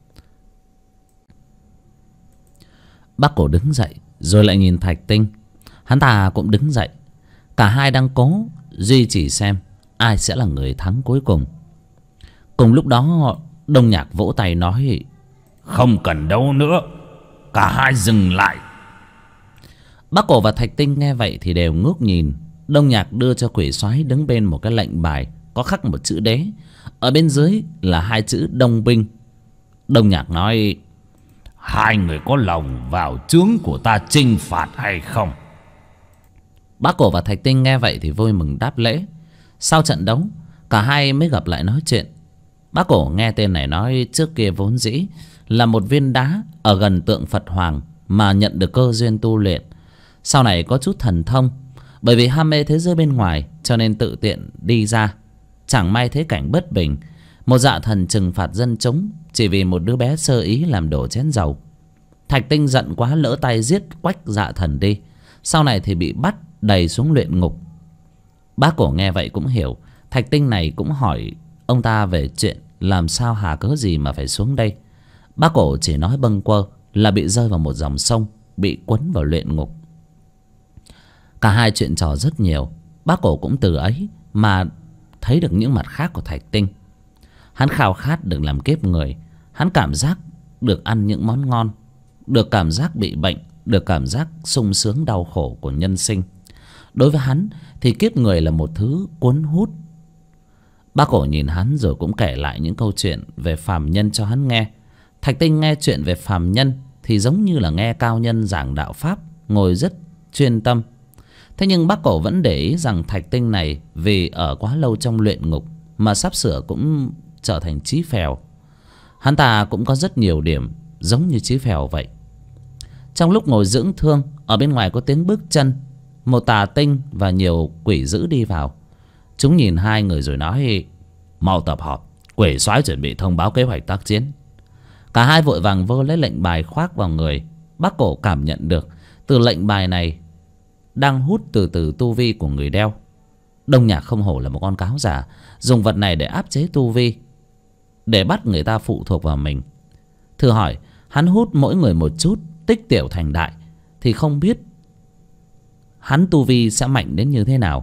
Bác Cổ đứng dậy rồi lại nhìn Thạch Tinh. Hắn ta cũng đứng dậy. Cả hai đang cố duy trì xem ai sẽ là người thắng cuối cùng. Cùng lúc đó Đông Nhạc vỗ tay nói: "Không cần đâu nữa, cả hai dừng lại." Bác Cổ và Thạch Tinh nghe vậy thì đều ngước nhìn. Đông Nhạc đưa cho quỷ soái đứng bên một cái lệnh bài có khắc một chữ đế, ở bên dưới là hai chữ Đông Binh. Đông Nhạc nói: "Hai người có lòng vào chướng của ta chinh phạt hay không?" Bác Cổ và Thạch Tinh nghe vậy thì vui mừng đáp lễ. Sau trận đấu cả hai mới gặp lại nói chuyện. Bác Cổ nghe tên này nói trước kia vốn dĩ là một viên đá ở gần tượng Phật Hoàng mà nhận được cơ duyên tu luyện. Sau này có chút thần thông, bởi vì ham mê thế giới bên ngoài cho nên tự tiện đi ra Chẳng may thấy cảnh bất bình, một dạ thần trừng phạt dân chúng chỉ vì một đứa bé sơ ý làm đổ chén dầu. Thạch Tinh giận quá lỡ tay giết quách dạ thần đi, sau này thì bị bắt đày xuống luyện ngục. Bác Cổ nghe vậy cũng hiểu. Thạch Tinh này cũng hỏi ông ta về chuyện làm sao hà cớ gì mà phải xuống đây. Bác Cổ chỉ nói bâng quơ là bị rơi vào một dòng sông, bị quấn vào luyện ngục. Cả hai chuyện trò rất nhiều. Bác Cổ cũng từ ấy mà thấy được những mặt khác của Thạch Tinh. Hắn khao khát được làm kiếp người. Hắn cảm giác được ăn những món ngon, được cảm giác bị bệnh, được cảm giác sung sướng đau khổ của nhân sinh. Đối với hắn thì kiếp người là một thứ cuốn hút. Bác Cổ nhìn hắn rồi cũng kể lại những câu chuyện về phàm nhân cho hắn nghe. Thạch Tinh nghe chuyện về phàm nhân thì giống như là nghe cao nhân giảng đạo pháp, ngồi rất chuyên tâm. Thế nhưng bác Cổ vẫn để ý rằng Thạch Tinh này vì ở quá lâu trong luyện ngục mà sắp sửa cũng trở thành Chí Phèo. Hắn ta cũng có rất nhiều điểm giống như Chí Phèo vậy. Trong lúc ngồi dưỡng thương, ở bên ngoài có tiếng bước chân. Một tà tinh và nhiều quỷ dữ đi vào. Chúng nhìn hai người rồi nói: mau tập họp, quỷ soái chuẩn bị thông báo kế hoạch tác chiến. Cả hai vội vàng vơ lấy lệnh bài khoác vào người. Bác Cổ cảm nhận được từ lệnh bài này đang hút từ từ tu vi của người đeo. Đông Nhạc không hổ là một con cáo già, dùng vật này để áp chế tu vi, để bắt người ta phụ thuộc vào mình. Thử hỏi hắn hút mỗi người một chút, tích tiểu thành đại, thì không biết hắn tu vi sẽ mạnh đến như thế nào.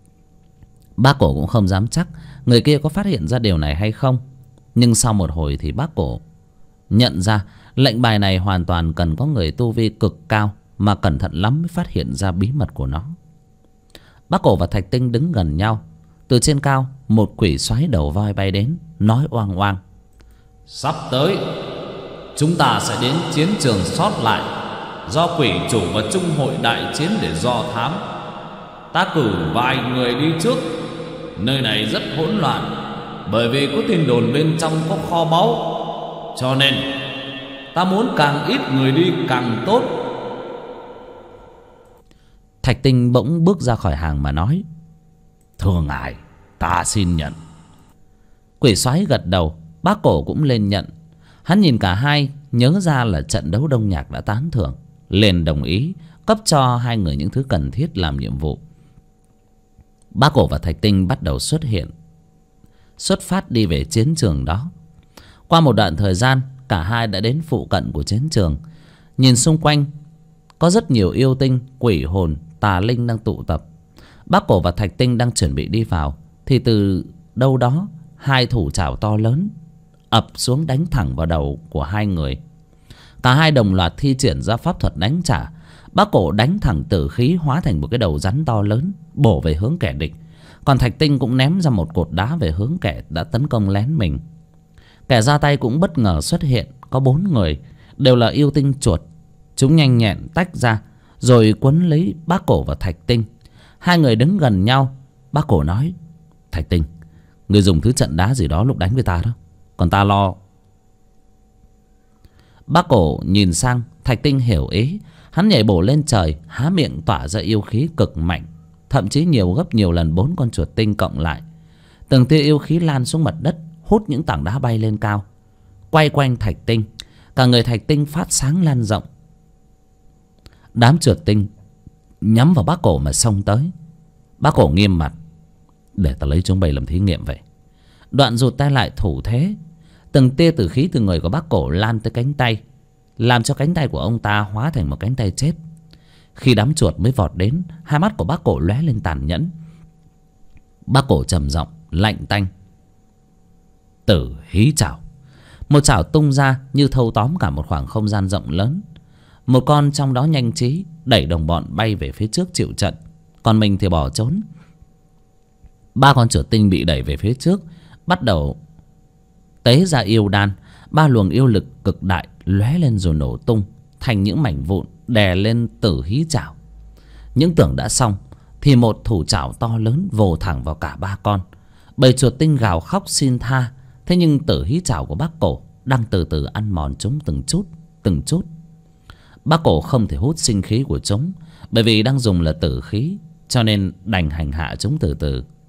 Bác Cổ cũng không dám chắc người kia có phát hiện ra điều này hay không. Nhưng sau một hồi thì bác Cổ nhận ra lệnh bài này hoàn toàn cần có người tu vi cực cao mà cẩn thận lắm mới phát hiện ra bí mật của nó. Bác Cổ và Thạch Tinh đứng gần nhau. Từ trên cao một quỷ xoáy đầu voi bay đến, nói oang oang: sắp tới chúng ta sẽ đến chiến trường sót lại do quỷ chủ và trung hội đại chiến để do thám. Ta cử vài người đi trước. Nơi này rất hỗn loạn, bởi vì có tin đồn bên trong có kho báu, cho nên ta muốn càng ít người đi càng tốt. Thạch Tinh bỗng bước ra khỏi hàng mà nói: thưa ngài, ta xin nhận. Quỷ soái gật đầu. Bác Cổ cũng lên nhận. Hắn nhìn cả hai, nhớ ra là trận đấu Đông Nhạc đã tán thưởng, liền đồng ý cấp cho hai người những thứ cần thiết làm nhiệm vụ. Bác Cổ và Thạch Tinh bắt đầu xuất phát đi về chiến trường đó. Qua một đoạn thời gian, cả hai đã đến phụ cận của chiến trường. Nhìn xung quanh, có rất nhiều yêu tinh, quỷ hồn, tà linh đang tụ tập. Bác Cổ và Thạch Tinh đang chuẩn bị đi vào thì từ đâu đó hai thủ trảo to lớn ập xuống đánh thẳng vào đầu của hai người. Cả hai đồng loạt thi triển ra pháp thuật đánh trả. Bác Cổ đánh thẳng tử khí hóa thành một cái đầu rắn to lớn bổ về hướng kẻ địch. Còn Thạch Tinh cũng ném ra một cột đá về hướng kẻ đã tấn công lén mình. Kẻ ra tay cũng bất ngờ xuất hiện, có 4 người, đều là yêu tinh chuột. Chúng nhanh nhẹn tách ra rồi quấn lấy Bác Cổ và Thạch Tinh. Hai người đứng gần nhau. Bác Cổ nói: Thạch Tinh, người dùng thứ trận đá gì đó lúc đánh với ta đó, còn ta lo. Bác Cổ nhìn sang Thạch Tinh hiểu ý. Hắn nhảy bổ lên trời, há miệng tỏa ra yêu khí cực mạnh, thậm chí nhiều gấp nhiều lần 4 con chuột tinh cộng lại. Từng tia yêu khí lan xuống mặt đất, hút những tảng đá bay lên cao, quay quanh Thạch Tinh. Cả người Thạch Tinh phát sáng lan rộng. Đám chuột tinh nhắm vào Bác Cổ mà xông tới. Bác Cổ nghiêm mặt: để ta lấy chúng bay làm thí nghiệm vậy. Đoạn rụt tay lại thủ thế. Từng tia tử khí từ người của Bác Cổ lan tới cánh tay, làm cho cánh tay của ông ta hóa thành một cánh tay chết. Khi đám chuột mới vọt đến, hai mắt của Bác Cổ lóe lên tàn nhẫn. Bác Cổ trầm giọng lạnh tanh: Tử hí chảo. Một chảo tung ra như thâu tóm cả một khoảng không gian rộng lớn. Một con trong đó nhanh trí đẩy đồng bọn bay về phía trước chịu trận, còn mình thì bỏ trốn. 3 con chuột tinh bị đẩy về phía trước, bắt đầu tế ra yêu đan. 3 luồng yêu lực cực đại lóe lên rồi nổ tung thành những mảnh vụn đè lên tử hí chảo. Những tưởng đã xong thì một thủ chảo to lớn vồ thẳng vào cả 3 con. Bầy chuột tinh gào khóc xin tha. Thế nhưng tử hí chảo của Bác Cổ đang từ từ ăn mòn chúng từng chút từng chút. Bác Cổ không thể hút sinh khí của chúng, bởi vì đang dùng là tử khí, cho nên đành hành hạ chúng từ từ.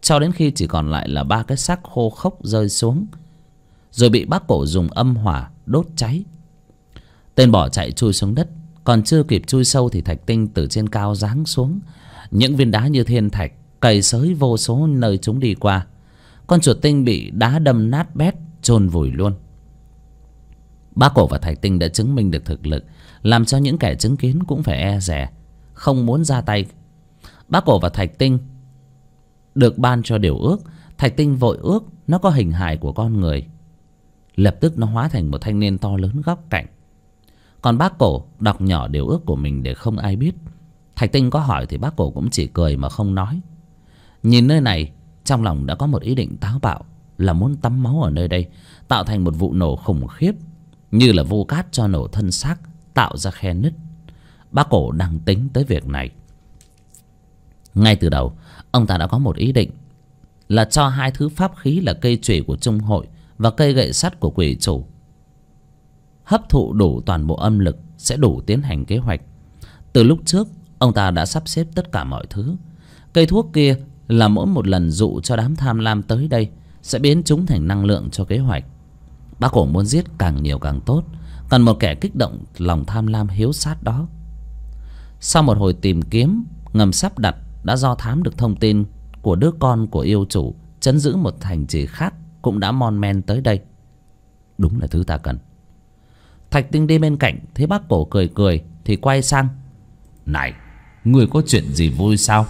cho đến khi chỉ còn lại là 3 cái xác khô khốc rơi xuống, rồi bị bác Cổ dùng âm hỏa đốt cháy. Tên bỏ chạy chui xuống đất. Còn chưa kịp chui sâu thì Thạch Tinh từ trên cao giáng xuống. Những viên đá như thiên thạch cày xới vô số nơi chúng đi qua. Con chuột tinh bị đá đâm nát bét, chôn vùi luôn. Bác Cổ và Thạch Tinh đã chứng minh được thực lực, làm cho những kẻ chứng kiến cũng phải e dè, không muốn ra tay. Bác Cổ và Thạch Tinh được ban cho điều ước. Thạch Tinh vội ước nó có hình hài của con người. Lập tức nó hóa thành một thanh niên to lớn góc cạnh. Còn bác Cổ đọc nhỏ điều ước của mình để không ai biết. Thạch Tinh có hỏi thì bác Cổ cũng chỉ cười mà không nói. Nhìn nơi này, trong lòng đã có một ý định táo bạo, là muốn tắm máu ở nơi đây, tạo thành một vụ nổ khủng khiếp, như là vu cát cho nổ thân xác, tạo ra khe nứt. Bác Cổ đang tính tới việc này. Ngay từ đầu, ông ta đã có một ý định là cho 2 thứ pháp khí là cây chùy của Trung Hội và cây gậy sắt của Quỷ Chủ hấp thụ đủ toàn bộ âm lực sẽ đủ tiến hành kế hoạch. Từ lúc trước, ông ta đã sắp xếp tất cả mọi thứ. Cây thuốc kia là mỗi một lần dụ cho đám tham lam tới đây sẽ biến chúng thành năng lượng cho kế hoạch. Bác Cổ muốn giết càng nhiều càng tốt, cần một kẻ kích động lòng tham lam hiếu sát đó. Sau một hồi tìm kiếm, ngầm sắp đặt đã do thám được thông tin của đứa con của yêu chủ trấn giữ một thành trì khác cũng đã mon men tới đây. Đúng là thứ ta cần. Thạch Tinh đi bên cạnh thấy bác Cổ cười cười thì quay sang: "Này, ngươi có chuyện gì vui sao?"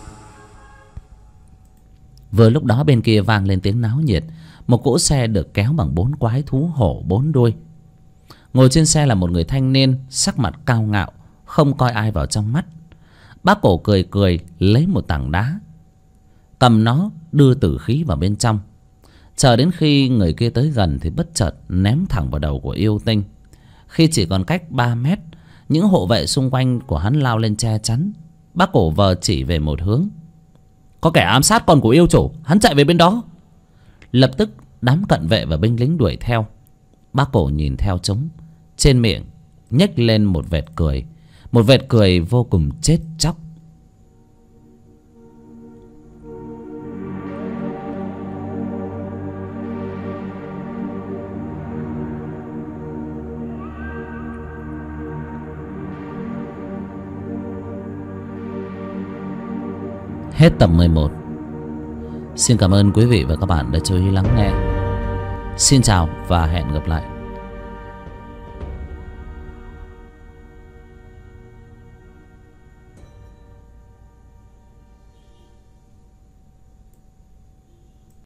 Vừa lúc đó bên kia vang lên tiếng náo nhiệt. Một cỗ xe được kéo bằng 4 quái thú hổ 4 đuôi. Ngồi trên xe là một người thanh niên, sắc mặt cao ngạo, không coi ai vào trong mắt. Bác Cổ cười cười lấy một tảng đá, cầm nó đưa tử khí vào bên trong. Chờ đến khi người kia tới gần thì bất chợt ném thẳng vào đầu của yêu tinh. Khi chỉ còn cách 3 mét, những hộ vệ xung quanh của hắn lao lên che chắn. Bác Cổ vờ chỉ về một hướng: "Có kẻ ám sát con của yêu chủ, hắn chạy về bên đó." Lập tức đám cận vệ và binh lính đuổi theo. Bác Cổ nhìn theo chúng, trên miệng nhếch lên một vệt cười, một vệt cười vô cùng chết chóc. Hết tập 11. Xin cảm ơn quý vị và các bạn đã chú ý lắng nghe. Xin chào và hẹn gặp lại.